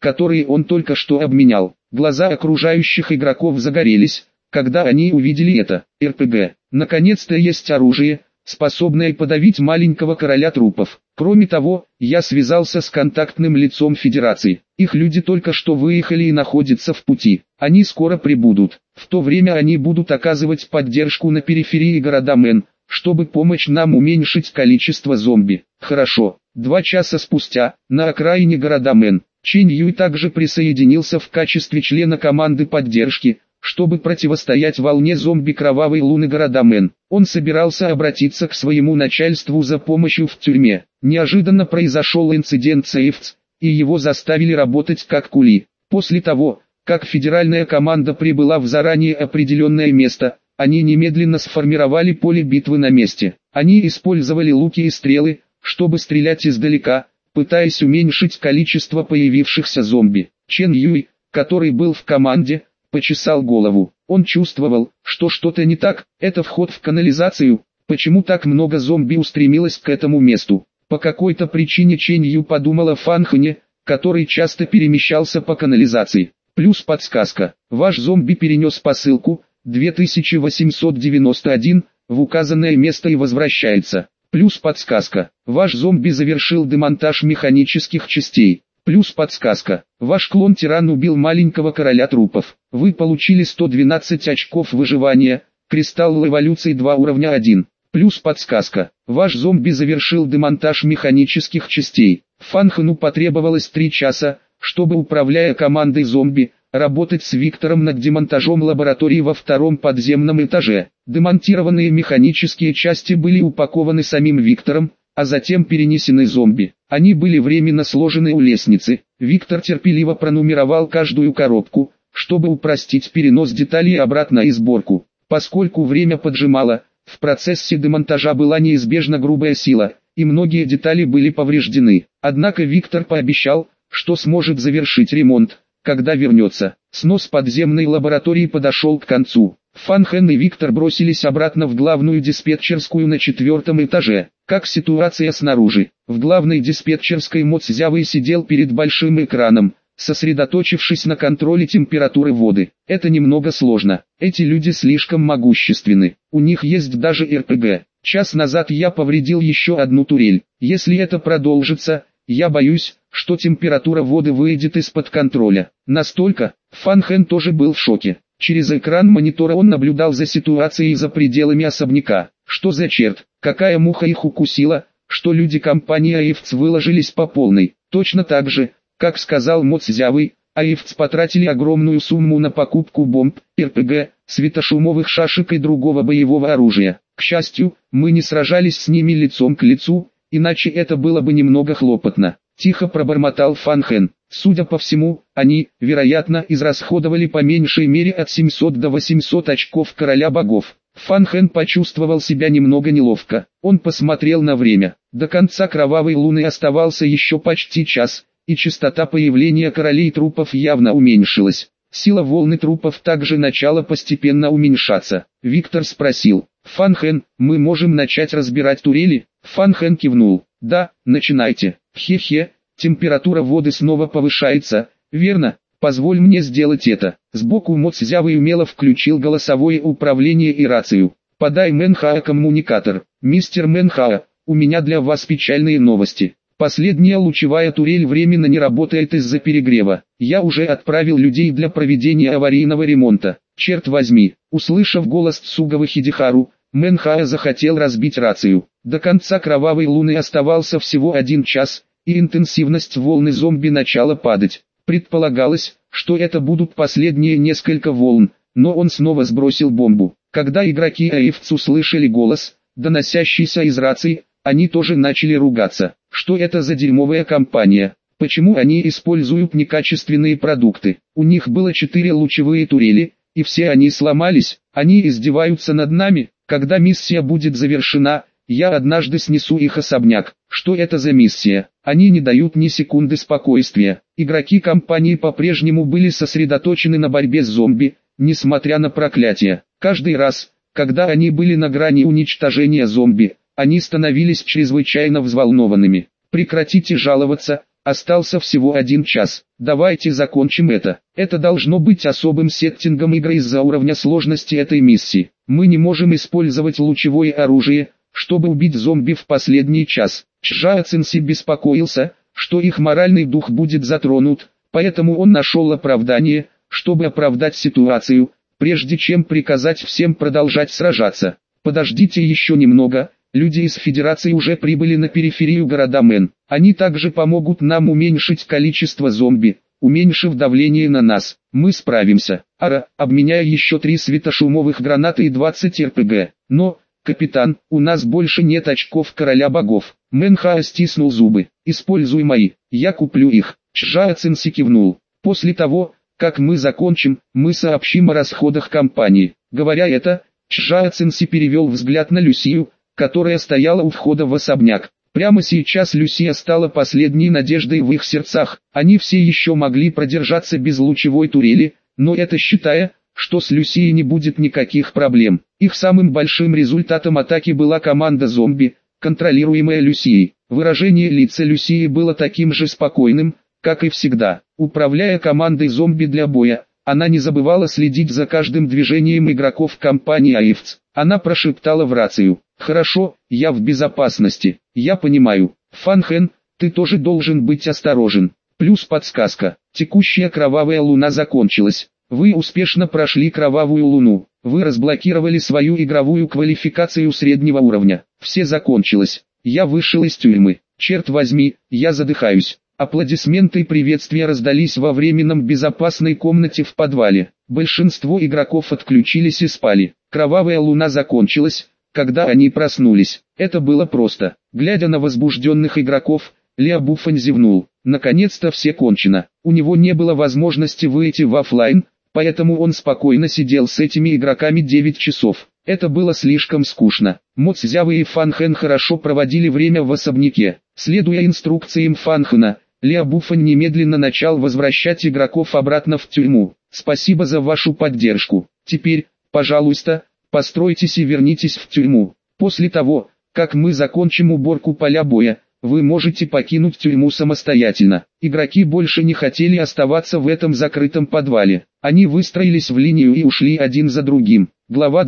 которые он только что обменял. Глаза окружающих игроков загорелись, когда они увидели это. РПГ. Наконец-то есть оружие, способное подавить маленького короля трупов. Кроме того, я связался с контактным лицом Федерации. Их люди только что выехали и находятся в пути. Они скоро прибудут. В то время они будут оказывать поддержку на периферии города Мэн, чтобы помочь нам уменьшить количество зомби. Хорошо. 2 часа спустя, на окраине города Мэн, Чэнь Юй также присоединился в качестве члена команды поддержки, чтобы противостоять волне зомби Кровавой Луны города Мэн. Он собирался обратиться к своему начальству за помощью в тюрьме. Неожиданно произошел инцидент с AFC, и его заставили работать как кули. После того, как федеральная команда прибыла в заранее определенное место, они немедленно сформировали поле битвы на месте. Они использовали луки и стрелы, чтобы стрелять издалека, пытаясь уменьшить количество появившихся зомби. Чэнь Юй, который был в команде, почесал голову. Он чувствовал, что что-то не так. Это вход в канализацию. Почему так много зомби устремилось к этому месту? По какой-то причине Чэнь Ю подумала о Фан Хэне, который часто перемещался по канализации. Плюс подсказка. Ваш зомби перенес посылку 2891 в указанное место и возвращается. Плюс подсказка. Ваш зомби завершил демонтаж механических частей. Плюс подсказка. Ваш клон-тиран убил маленького короля трупов. Вы получили 112 очков выживания. Кристалл эволюции 2 уровня 1. Плюс подсказка. Ваш зомби завершил демонтаж механических частей. Фан Хэну потребовалось 3 часа, чтобы, управляя командой зомби, работать с Виктором над демонтажом лаборатории во 2-м подземном этаже. Демонтированные механические части были упакованы самим Виктором, а затем перенесены зомби. Они были временно сложены у лестницы. Виктор терпеливо пронумеровал каждую коробку, чтобы упростить перенос деталей обратно и сборку. Поскольку время поджимало, в процессе демонтажа была неизбежна грубая сила, и многие детали были повреждены. Однако Виктор пообещал, что сможет завершить ремонт, когда вернется. Снос подземной лаборатории подошел к концу. Фан Хэн и Виктор бросились обратно в главную диспетчерскую на 4-м этаже. Как ситуация снаружи? В главной диспетчерской Мо Цзявэй сидел перед большим экраном, сосредоточившись на контроле температуры воды. Это немного сложно. Эти люди слишком могущественны. У них есть даже РПГ. Час назад я повредил еще одну турель. Если это продолжится, я боюсь, что температура воды выйдет из-под контроля. Настолько, Фан Хэн тоже был в шоке. Через экран монитора он наблюдал за ситуацией за пределами особняка. Что за черт? Какая муха их укусила, что люди компании AFC выложились по полной. Точно так же, как сказал Мо Цзявэй, AFC потратили огромную сумму на покупку бомб, РПГ, светошумовых шашек и другого боевого оружия. К счастью, мы не сражались с ними лицом к лицу, иначе это было бы немного хлопотно. Тихо пробормотал Фан Хэн. Судя по всему, они, вероятно, израсходовали по меньшей мере от 700 до 800 очков короля богов. Фан Хэн почувствовал себя немного неловко. Он посмотрел на время. До конца Кровавой Луны оставался еще почти час, и частота появления королей трупов явно уменьшилась. Сила волны трупов также начала постепенно уменьшаться. Виктор спросил: «Фан Хэн, мы можем начать разбирать турели?» Фан Хэн кивнул. «Да, начинайте». «Хе-хе, температура воды снова повышается, верно? Позволь мне сделать это». Сбоку Мо Цзявэй умело включил голосовое управление и рацию. «Подай Мэнхаа коммуникатор». «Мистер Мэнхаа, у меня для вас печальные новости. Последняя лучевая турель временно не работает из-за перегрева. Я уже отправил людей для проведения аварийного ремонта». «Черт возьми». Услышав голос Цугавы Хидихару, Мэнхаа захотел разбить рацию. До конца Кровавой Луны оставался всего 1 час, и интенсивность волны зомби начала падать. Предполагалось, что это будут последние несколько волн, но он снова сбросил бомбу. Когда игроки AFC услышали голос, доносящийся из рации, они тоже начали ругаться. Что это за дерьмовая компания? Почему они используют некачественные продукты? У них было 4 лучевые турели, и все они сломались. Они издеваются над нами. Когда миссия будет завершена, я однажды снесу их особняк. Что это за миссия? Они не дают ни секунды спокойствия. Игроки компании по-прежнему были сосредоточены на борьбе с зомби, несмотря на проклятие. Каждый раз, когда они были на грани уничтожения зомби, они становились чрезвычайно взволнованными. «Прекратите жаловаться, Остался всего 1 час. Давайте закончим это. Это должно быть особым сеттингом игры из-за уровня сложности этой миссии. Мы не можем использовать лучевое оружие, чтобы убить зомби в последний час. Чжао Цинси беспокоился, что их моральный дух будет затронут, поэтому он нашел оправдание, чтобы оправдать ситуацию, прежде чем приказать всем продолжать сражаться. Подождите еще немного, люди из Федерации уже прибыли на периферию города Мэн. Они также помогут нам уменьшить количество зомби, уменьшив давление на нас. Мы справимся. Ара, обменяя еще 3 светошумовых гранаты и 20 РПГ. Но, капитан, у нас больше нет очков короля богов. Мэнхао стиснул зубы. Используй мои, я куплю их. Чжао Цинси кивнул. После того, как мы закончим, мы сообщим о расходах компании. Говоря это, Чжао Цинси перевел взгляд на Люсию, которая стояла у входа в особняк. Прямо сейчас Люсия стала последней надеждой в их сердцах. Они все еще могли продержаться без лучевой турели, но это считая, что с Люсией не будет никаких проблем. Их самым большим результатом атаки была команда зомби, контролируемая Люсией. Выражение лица Люсии было таким же спокойным, как и всегда. Управляя командой зомби для боя, она не забывала следить за каждым движением игроков компании АИФЦ. Она прошептала в рацию: «Хорошо, я в безопасности, я понимаю. Фан Хэн, ты тоже должен быть осторожен». Плюс подсказка: текущая кровавая луна закончилась. Вы успешно прошли кровавую луну. Вы разблокировали свою игровую квалификацию среднего уровня. Все закончилось. Я вышел из тюрьмы. Черт возьми, я задыхаюсь. Аплодисменты и приветствия раздались во временном безопасной комнате в подвале. Большинство игроков отключились и спали. Кровавая луна закончилась, когда они проснулись. Это было просто. Глядя на возбужденных игроков, Лео Буффон зевнул. Наконец-то все кончено. У него не было возможности выйти в офлайн, поэтому он спокойно сидел с этими игроками 9 часов. Это было слишком скучно. Мо Цзявы и Фан Хэн хорошо проводили время в особняке. Следуя инструкциям Фан Хэна, Лео Буффон немедленно начал возвращать игроков обратно в тюрьму. «Спасибо за вашу поддержку. Теперь, пожалуйста, постройтесь и вернитесь в тюрьму. После того, как мы закончим уборку поля боя, вы можете покинуть тюрьму самостоятельно». Игроки больше не хотели оставаться в этом закрытом подвале. Они выстроились в линию и ушли один за другим. Глава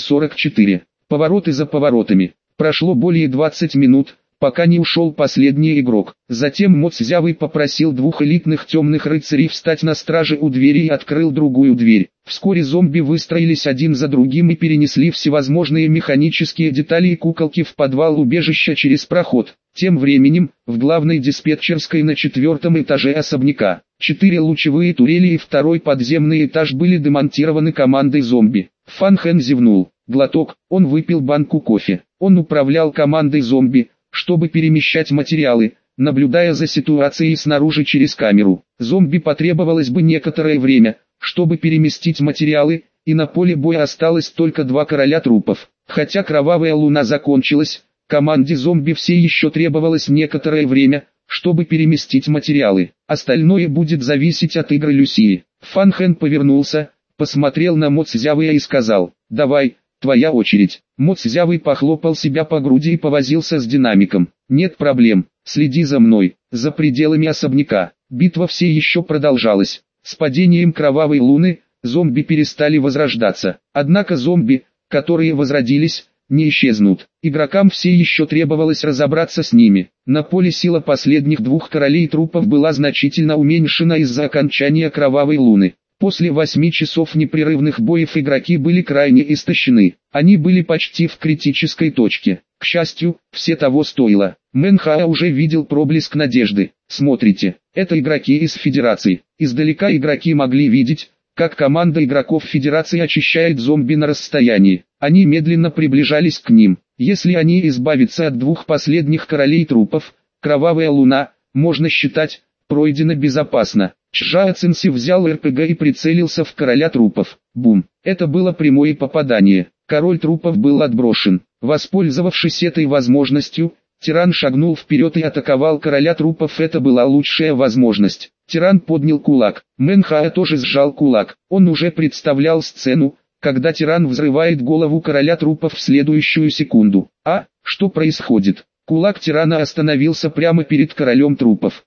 244. Повороты за поворотами. Прошло более 20 минут, пока не ушел последний игрок. Затем Мо Цзявы попросил 2 элитных темных рыцарей встать на страже у двери и открыл другую дверь. Вскоре зомби выстроились один за другим и перенесли всевозможные механические детали и куколки в подвал убежища через проход. Тем временем, в главной диспетчерской на 4-м этаже особняка, 4 лучевые турели и 2-й подземный этаж были демонтированы командой зомби. Фан Хэн зевнул. Глоток, он выпил банку кофе. Он управлял командой зомби, чтобы перемещать материалы, наблюдая за ситуацией снаружи через камеру. Зомби потребовалось бы некоторое время, чтобы переместить материалы, и на поле боя осталось только 2 короля трупов. Хотя кровавая луна закончилась, команде зомби все еще требовалось некоторое время, чтобы переместить материалы. Остальное будет зависеть от игры Люсии. Фан Хэн повернулся, посмотрел на Мо Цзявы и сказал: «Давай, твоя очередь». Мо Цзявы похлопал себя по груди и повозился с динамиком. «Нет проблем, следи за мной». За пределами особняка, битва все еще продолжалась. С падением кровавой луны, зомби перестали возрождаться. Однако зомби, которые возродились, не исчезнут. Игрокам все еще требовалось разобраться с ними. На поле сила последних 2 королей трупов была значительно уменьшена из-за окончания кровавой луны. После 8 часов непрерывных боев игроки были крайне истощены. Они были почти в критической точке. К счастью, все того стоило. Мэнхао уже видел проблеск надежды. Смотрите, это игроки из Федерации. Издалека игроки могли видеть, как команда игроков Федерации очищает зомби на расстоянии. Они медленно приближались к ним. Если они избавятся от 2 последних королей трупов, кровавая луна, можно считать, пройдена безопасно. Чжао Цинси взял РПГ и прицелился в короля трупов. Бум! Это было прямое попадание. Король трупов был отброшен. Воспользовавшись этой возможностью, тиран шагнул вперед и атаковал короля трупов. Это была лучшая возможность. Тиран поднял кулак. Мэнхао тоже сжал кулак. Он уже представлял сцену, когда тиран взрывает голову короля трупов в следующую секунду. А, что происходит? Кулак тирана остановился прямо перед королем трупов.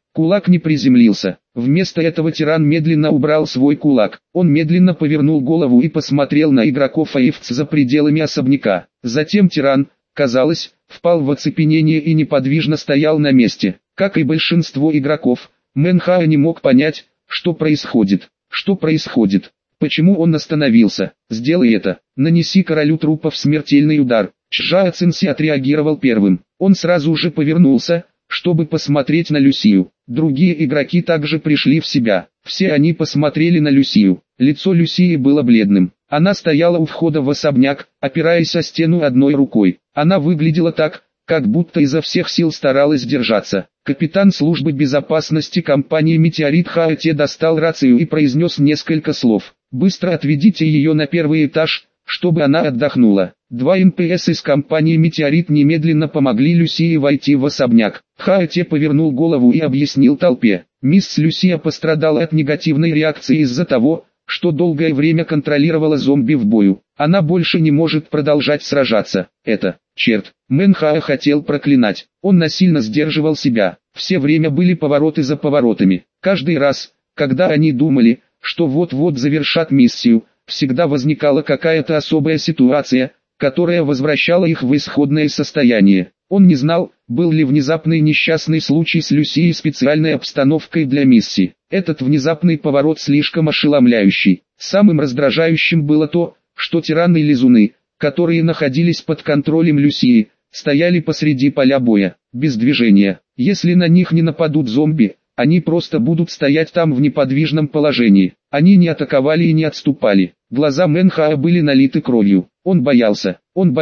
Кулак не приземлился. Вместо этого тиран медленно убрал свой кулак. Он медленно повернул голову и посмотрел на игроков АИФЦ за пределами особняка. Затем тиран, казалось, впал в оцепенение и неподвижно стоял на месте. Как и большинство игроков, Мэн Хао не мог понять, что происходит. Что происходит? Почему он остановился? Сделай это. Нанеси королю трупов смертельный удар. Чжао Цинси отреагировал первым. Он сразу же повернулся, чтобы посмотреть на Люсию. Другие игроки также пришли в себя. Все они посмотрели на Люсию. Лицо Люсии было бледным. Она стояла у входа в особняк, опираясь о стену одной рукой. Она выглядела так, как будто изо всех сил старалась держаться. Капитан службы безопасности компании «Метеорит» Хао Те достал рацию и произнес несколько слов. «Быстро отведите ее на первый этаж, чтобы она отдохнула». Два НПС из компании «Метеорит» немедленно помогли Люсии войти в особняк. Хао Те повернул голову и объяснил толпе. Мисс Люсия пострадала от негативной реакции из-за того, что долгое время контролировала зомби в бою. Она больше не может продолжать сражаться. Это, черт, Мэн Хао хотел проклинать. Он насильно сдерживал себя. Все время были повороты за поворотами. Каждый раз, когда они думали, что вот-вот завершат миссию, всегда возникала какая-то особая ситуация, которая возвращала их в исходное состояние. Он не знал, был ли внезапный несчастный случай с Люсией специальной обстановкой для миссии. Этот внезапный поворот слишком ошеломляющий. Самым раздражающим было то, что тираны и лизуны, которые находились под контролем Люсии, стояли посреди поля боя, без движения. Если на них не нападут зомби, они просто будут стоять там в неподвижном положении. Они не атаковали и не отступали. Глаза Мэн Хао были налиты кровью. Он боялся,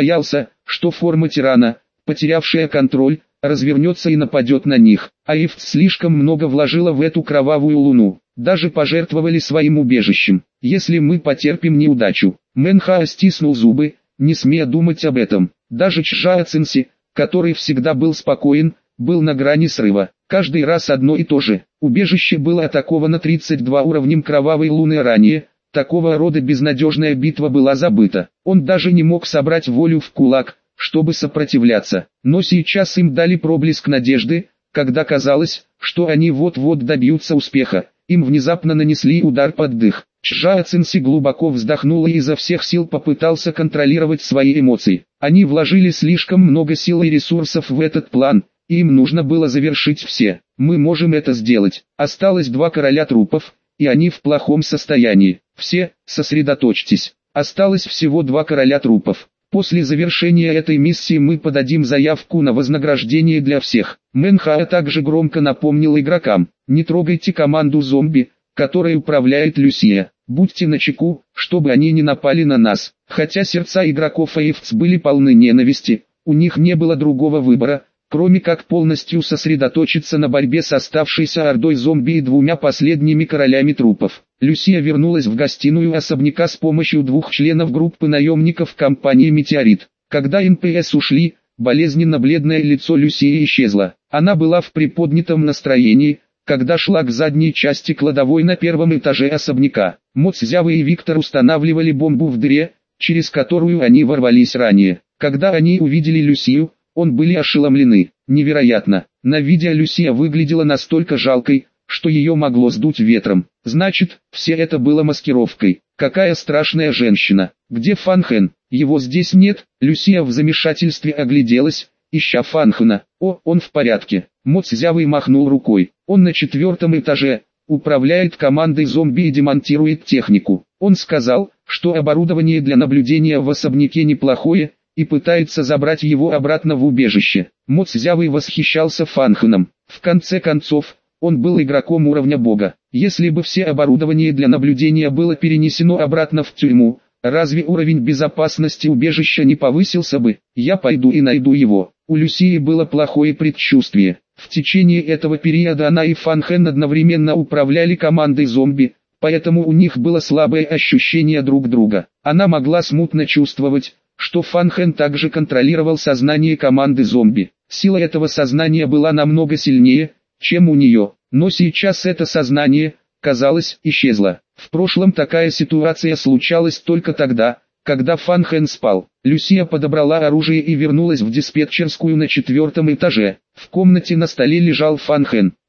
что форма тирана, потерявшая контроль, развернется и нападет на них. АИФЦ слишком много вложила в эту кровавую луну. Даже пожертвовали своим убежищем. Если мы потерпим неудачу. Мэн Хао стиснул зубы, не смея думать об этом. Даже Чжао Цинси, который всегда был спокоен, был на грани срыва. Каждый раз одно и то же. Убежище было атаковано 32 уровнем кровавой луны ранее. Такого рода безнадежная битва была забыта. Он даже не мог собрать волю в кулак, чтобы сопротивляться. Но сейчас им дали проблеск надежды, когда казалось, что они вот-вот добьются успеха. Им внезапно нанесли удар под дых. Чжао Цинси глубоко вздохнул и изо всех сил попытался контролировать свои эмоции. Они вложили слишком много сил и ресурсов в этот план, и им нужно было завершить все. Мы можем это сделать. Осталось два короля трупов, и они в плохом состоянии. Все, сосредоточьтесь. Осталось всего два короля трупов. После завершения этой миссии мы подадим заявку на вознаграждение для всех. Мэн Хао также громко напомнил игрокам: не трогайте команду зомби, которой управляет Люсия. Будьте начеку, чтобы они не напали на нас. Хотя сердца игроков АИФЦ были полны ненависти, у них не было другого выбора, кроме как полностью сосредоточиться на борьбе с оставшейся ордой зомби и двумя последними королями трупов. Люсия вернулась в гостиную особняка с помощью двух членов группы наемников компании «Метеорит». Когда НПС ушли, болезненно бледное лицо Люсии исчезло. Она была в приподнятом настроении, когда шла к задней части кладовой на первом этаже особняка. Мо Цзяо и Виктор устанавливали бомбу в дыре, через которую они ворвались ранее. Когда они увидели Люсию, он были ошеломлены. Невероятно. На видео Люсия выглядела настолько жалкой, что ее могло сдуть ветром. Значит, все это было маскировкой. Какая страшная женщина. Где Фан Хэн? Его здесь нет. Люсия в замешательстве огляделась, ища Фан Хэна. О, он в порядке. Мо Цзяо махнул рукой. Он на 4-м этаже, управляет командой зомби и демонтирует технику. Он сказал, что оборудование для наблюдения в особняке неплохое, и пытается забрать его обратно в убежище. Мо Цзяо восхищался Фан Хэном. В конце концов, он был игроком уровня бога. Если бы все оборудование для наблюдения было перенесено обратно в тюрьму, разве уровень безопасности убежища не повысился бы? Я пойду и найду его. У Люсии было плохое предчувствие. В течение этого периода она и Фан Хэн одновременно управляли командой зомби, поэтому у них было слабое ощущение друг друга. Она могла смутно чувствовать, что Фан Хэн также контролировал сознание команды зомби. Сила этого сознания была намного сильнее, чем у нее, но сейчас это сознание, казалось, исчезло. В прошлом такая ситуация случалась только тогда, когда Фан Хэн спал. Люсия подобрала оружие и вернулась в диспетчерскую на 4-м этаже. В комнате на столе лежал Фан Хэн.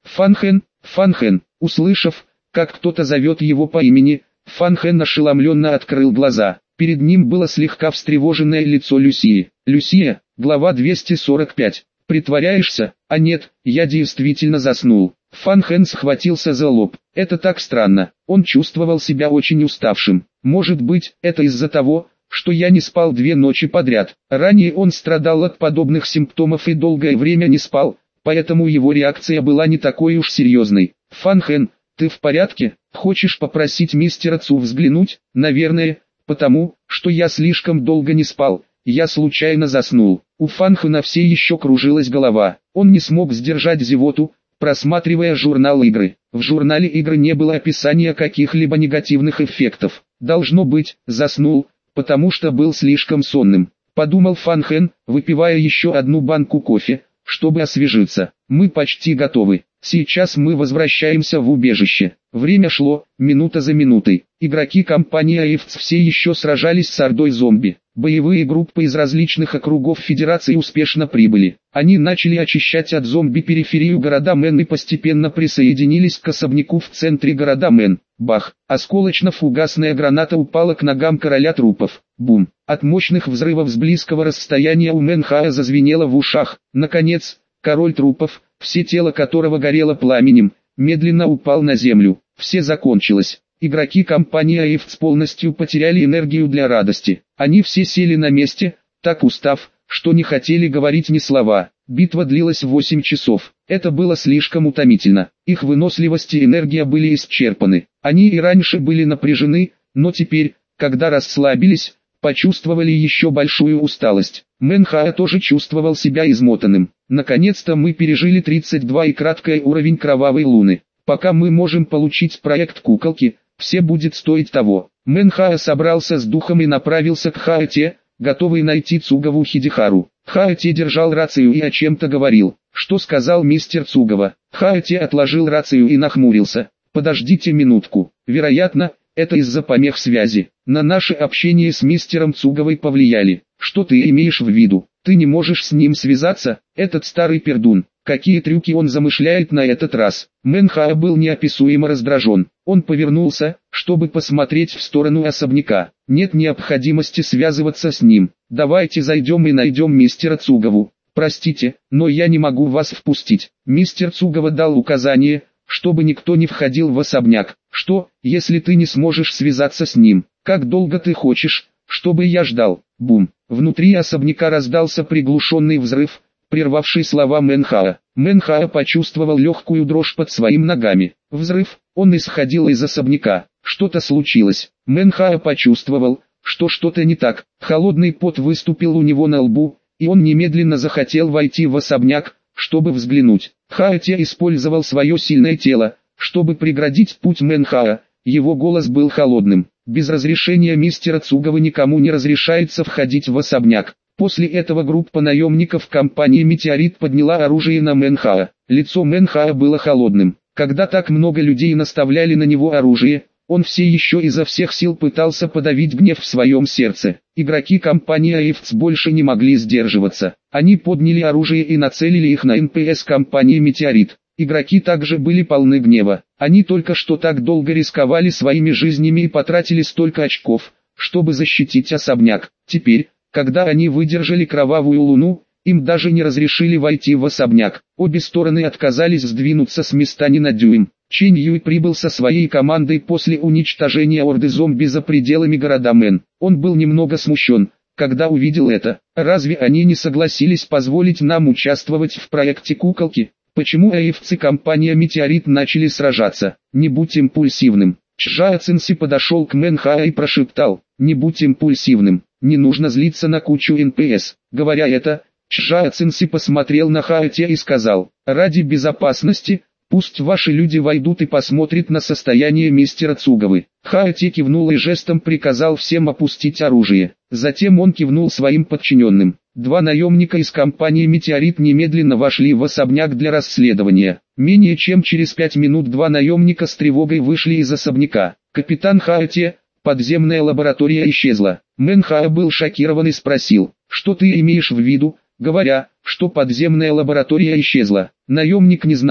Фан Хэн. Услышав, как кто-то зовет его по имени, Фан Хэн ошеломленно открыл глаза. Перед ним было слегка встревоженное лицо Люсии. «Люсия, глава 245. Притворяешься? А нет, я действительно заснул». Фан Хэн схватился за лоб. Это так странно, он чувствовал себя очень уставшим. Может быть, это из-за того, что я не спал 2 ночи подряд. Ранее он страдал от подобных симптомов и долгое время не спал, поэтому его реакция была не такой уж серьезной. «Фан Хэн, ты в порядке? Хочешь попросить мистера Цу взглянуть?» «Наверное, потому, что я слишком долго не спал, я случайно заснул». У Фан Хэна все еще кружилась голова. Он не смог сдержать зевоту, просматривая журнал игры. В журнале игры не было описания каких-либо негативных эффектов. Должно быть, заснул, потому что был слишком сонным, подумал Фан Хэн, выпивая еще одну банку кофе, чтобы освежиться. «Мы почти готовы. Сейчас мы возвращаемся в убежище». Время шло, минута за минутой. Игроки компании AIFTS все еще сражались с ордой зомби. Боевые группы из различных округов Федерации успешно прибыли. Они начали очищать от зомби периферию города Мэн и постепенно присоединились к особняку в центре города Мэн. Бах! Осколочно-фугасная граната упала к ногам короля трупов. Бум! От мощных взрывов с близкого расстояния у Мэнхая зазвенело в ушах. Наконец, король трупов, все тело которого горело пламенем, медленно упал на землю. Все закончилось. Игроки компании AIFTS полностью потеряли энергию для радости. Они все сели на месте, так устав, что не хотели говорить ни слова. Битва длилась 8 часов. Это было слишком утомительно. Их выносливость и энергия были исчерпаны. Они и раньше были напряжены, но теперь, когда расслабились, почувствовали еще большую усталость. Мэнхая тоже чувствовал себя измотанным. Наконец-то мы пережили 32 и краткий уровень Кровавой Луны. Пока мы можем получить проект куколки, все будет стоить того. Мэнхая собрался с духом и направился к Хаоте, готовый найти Цугаву Хидихару. Хаоте держал рацию и о чем-то говорил. «Что сказал мистер Цугава?» Хаоте отложил рацию и нахмурился. «Подождите минутку. Вероятно, это из-за помех связи. На наше общение с мистером Цугавой повлияли. Что ты имеешь в виду? Ты не можешь с ним связаться? Этот старый пердун. Какие трюки он замышляет на этот раз?» Мэнхая был неописуемо раздражен. Он повернулся, чтобы посмотреть в сторону особняка. «Нет необходимости связываться с ним. Давайте зайдем и найдем мистера Цугаву. Простите, но я не могу вас впустить». Мистер Цугава дал указание, чтобы никто не входил в особняк. «Что, если ты не сможешь связаться с ним? Как долго ты хочешь, чтобы я ждал?» Бум! Внутри особняка раздался приглушенный взрыв, прервавший слова Мэнхая. Мэнхая почувствовал легкую дрожь под своими ногами. Взрыв, он исходил из особняка. Что-то случилось. Мэнхая почувствовал, что что-то не так. Холодный пот выступил у него на лбу, и он немедленно захотел войти в особняк, чтобы взглянуть. Хаоте использовал свое сильное тело, чтобы преградить путь Мэнхая. Его голос был холодным. «Без разрешения мистера Цугавы никому не разрешается входить в особняк». После этого группа наемников компании «Метеорит» подняла оружие на Мэнхая. Лицо Мэнхая было холодным. Когда так много людей наставляли на него оружие, он все еще изо всех сил пытался подавить гнев в своем сердце. Игроки компании AIFTS больше не могли сдерживаться. Они подняли оружие и нацелили их на НПС компании «Метеорит». Игроки также были полны гнева. Они только что так долго рисковали своими жизнями и потратили столько очков, чтобы защитить особняк. Теперь, когда они выдержали Кровавую Луну, им даже не разрешили войти в особняк. Обе стороны отказались сдвинуться с места ни на дюйм. Чэнь Юй прибыл со своей командой после уничтожения орды зомби за пределами города Мэн. Он был немного смущен, когда увидел это. «Разве они не согласились позволить нам участвовать в проекте куколки? Почему AIFTS и компания «Метеорит» начали сражаться? Не будь импульсивным». Чжао Цинси подошел к Мэнхая и прошептал: «Не будь импульсивным, не нужно злиться на кучу НПС». Говоря это, Чжао Цинси посмотрел на Хаоте и сказал: «Ради безопасности, пусть ваши люди войдут и посмотрят на состояние мистера Цугавы». Хаоте кивнул и жестом приказал всем опустить оружие. Затем он кивнул своим подчиненным. Два наемника из компании «Метеорит» немедленно вошли в особняк для расследования. Менее чем через 5 минут два наемника с тревогой вышли из особняка. «Капитан Хаоте, подземная лаборатория исчезла». Мэнхая был шокирован и спросил: «Что ты имеешь в виду, говоря, что подземная лаборатория исчезла?» Наемник не знал,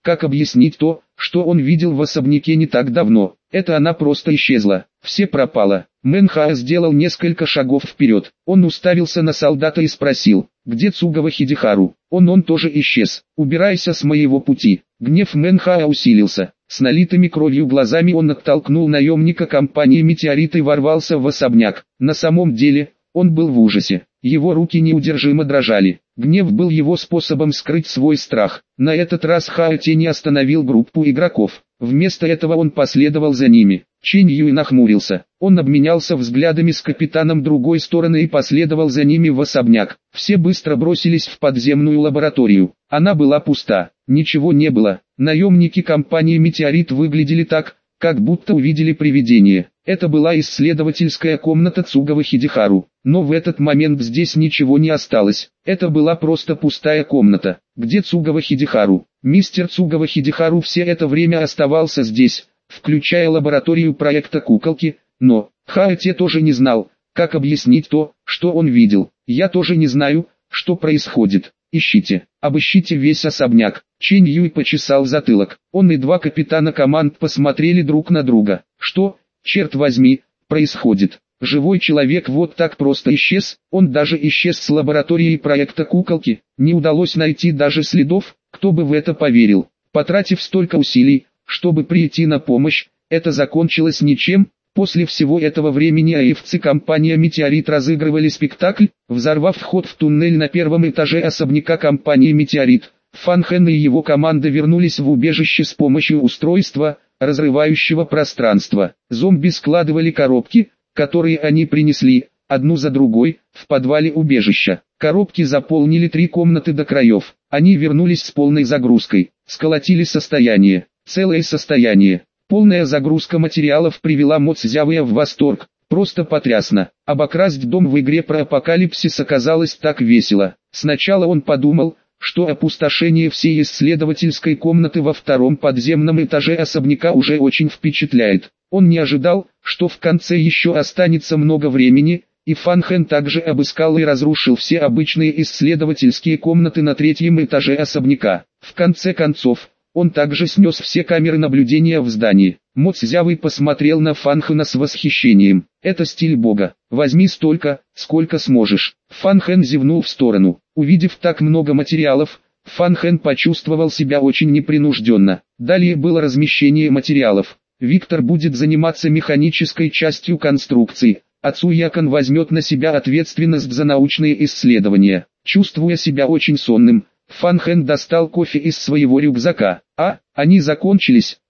Как объяснить то, что он видел в особняке не так давно? Это она просто исчезла. Все пропало. Мэнхаа сделал несколько шагов вперед. Он уставился на солдата и спросил: «Где Цугава Хидихару?» Он тоже исчез. «Убирайся с моего пути». Гнев Мэнхаа усилился. С налитыми кровью глазами он оттолкнул наемника компании «Метеорит» и ворвался в особняк. На самом деле, он был в ужасе. Его руки неудержимо дрожали. Гнев был его способом скрыть свой страх. На этот раз Хао Те не остановил группу игроков. Вместо этого он последовал за ними. Чэнь Юй нахмурился. Он обменялся взглядами с капитаном другой стороны и последовал за ними в особняк. Все быстро бросились в подземную лабораторию. Она была пуста. Ничего не было. Наемники компании «Метеорит» выглядели так, как будто увидели привидение. Это была исследовательская комната Цугавы Хидихару. Но в этот момент здесь ничего не осталось. Это была просто пустая комната. Где Цугава Хидихару? Мистер Цугава Хидихару все это время оставался здесь, включая лабораторию проекта куколки, но Хао Те тоже не знал, как объяснить то, что он видел. Я тоже не знаю, что происходит. Ищите, обыщите весь особняк. Чэнь Юй почесал затылок. Он и два капитана команд посмотрели друг на друга. Что, черт возьми, происходит? Живой человек вот так просто исчез, он даже исчез с лаборатории проекта куколки. Не удалось найти даже следов, кто бы в это поверил. Потратив столько усилий, чтобы прийти на помощь, это закончилось ничем. После всего этого времени АИФЦ компания «Метеорит» разыгрывали спектакль, взорвав вход в туннель на первом этаже особняка компании «Метеорит». Фан Хэн и его команда вернулись в убежище с помощью устройства, разрывающего пространство. Зомби складывали коробки, которые они принесли, одну за другой, в подвале убежища. Коробки заполнили 3 комнаты до краев. Они вернулись с полной загрузкой, сколотили состояние, целое состояние. Полная загрузка материалов привела Мо Цзявэя в восторг. Просто потрясно. Обокрасть дом в игре про апокалипсис оказалось так весело. Сначала он подумал, что опустошение всей исследовательской комнаты во втором подземном этаже особняка уже очень впечатляет. Он не ожидал, что в конце еще останется много времени, и Фан Хэн также обыскал и разрушил все обычные исследовательские комнаты на 3-м этаже особняка. В конце концов, он также снес все камеры наблюдения в здании. Мо Цзявэй посмотрел на Фан Хэна с восхищением. «Это стиль бога. Возьми столько, сколько сможешь». Фан Хэн зевнул в сторону. Увидев так много материалов, Фан Хэн почувствовал себя очень непринужденно. Далее было размещение материалов. Виктор будет заниматься механической частью конструкции, а Цуякан возьмет на себя ответственность за научные исследования. Чувствуя себя очень сонным, Фан Хэн достал кофе из своего рюкзака. Они закончились.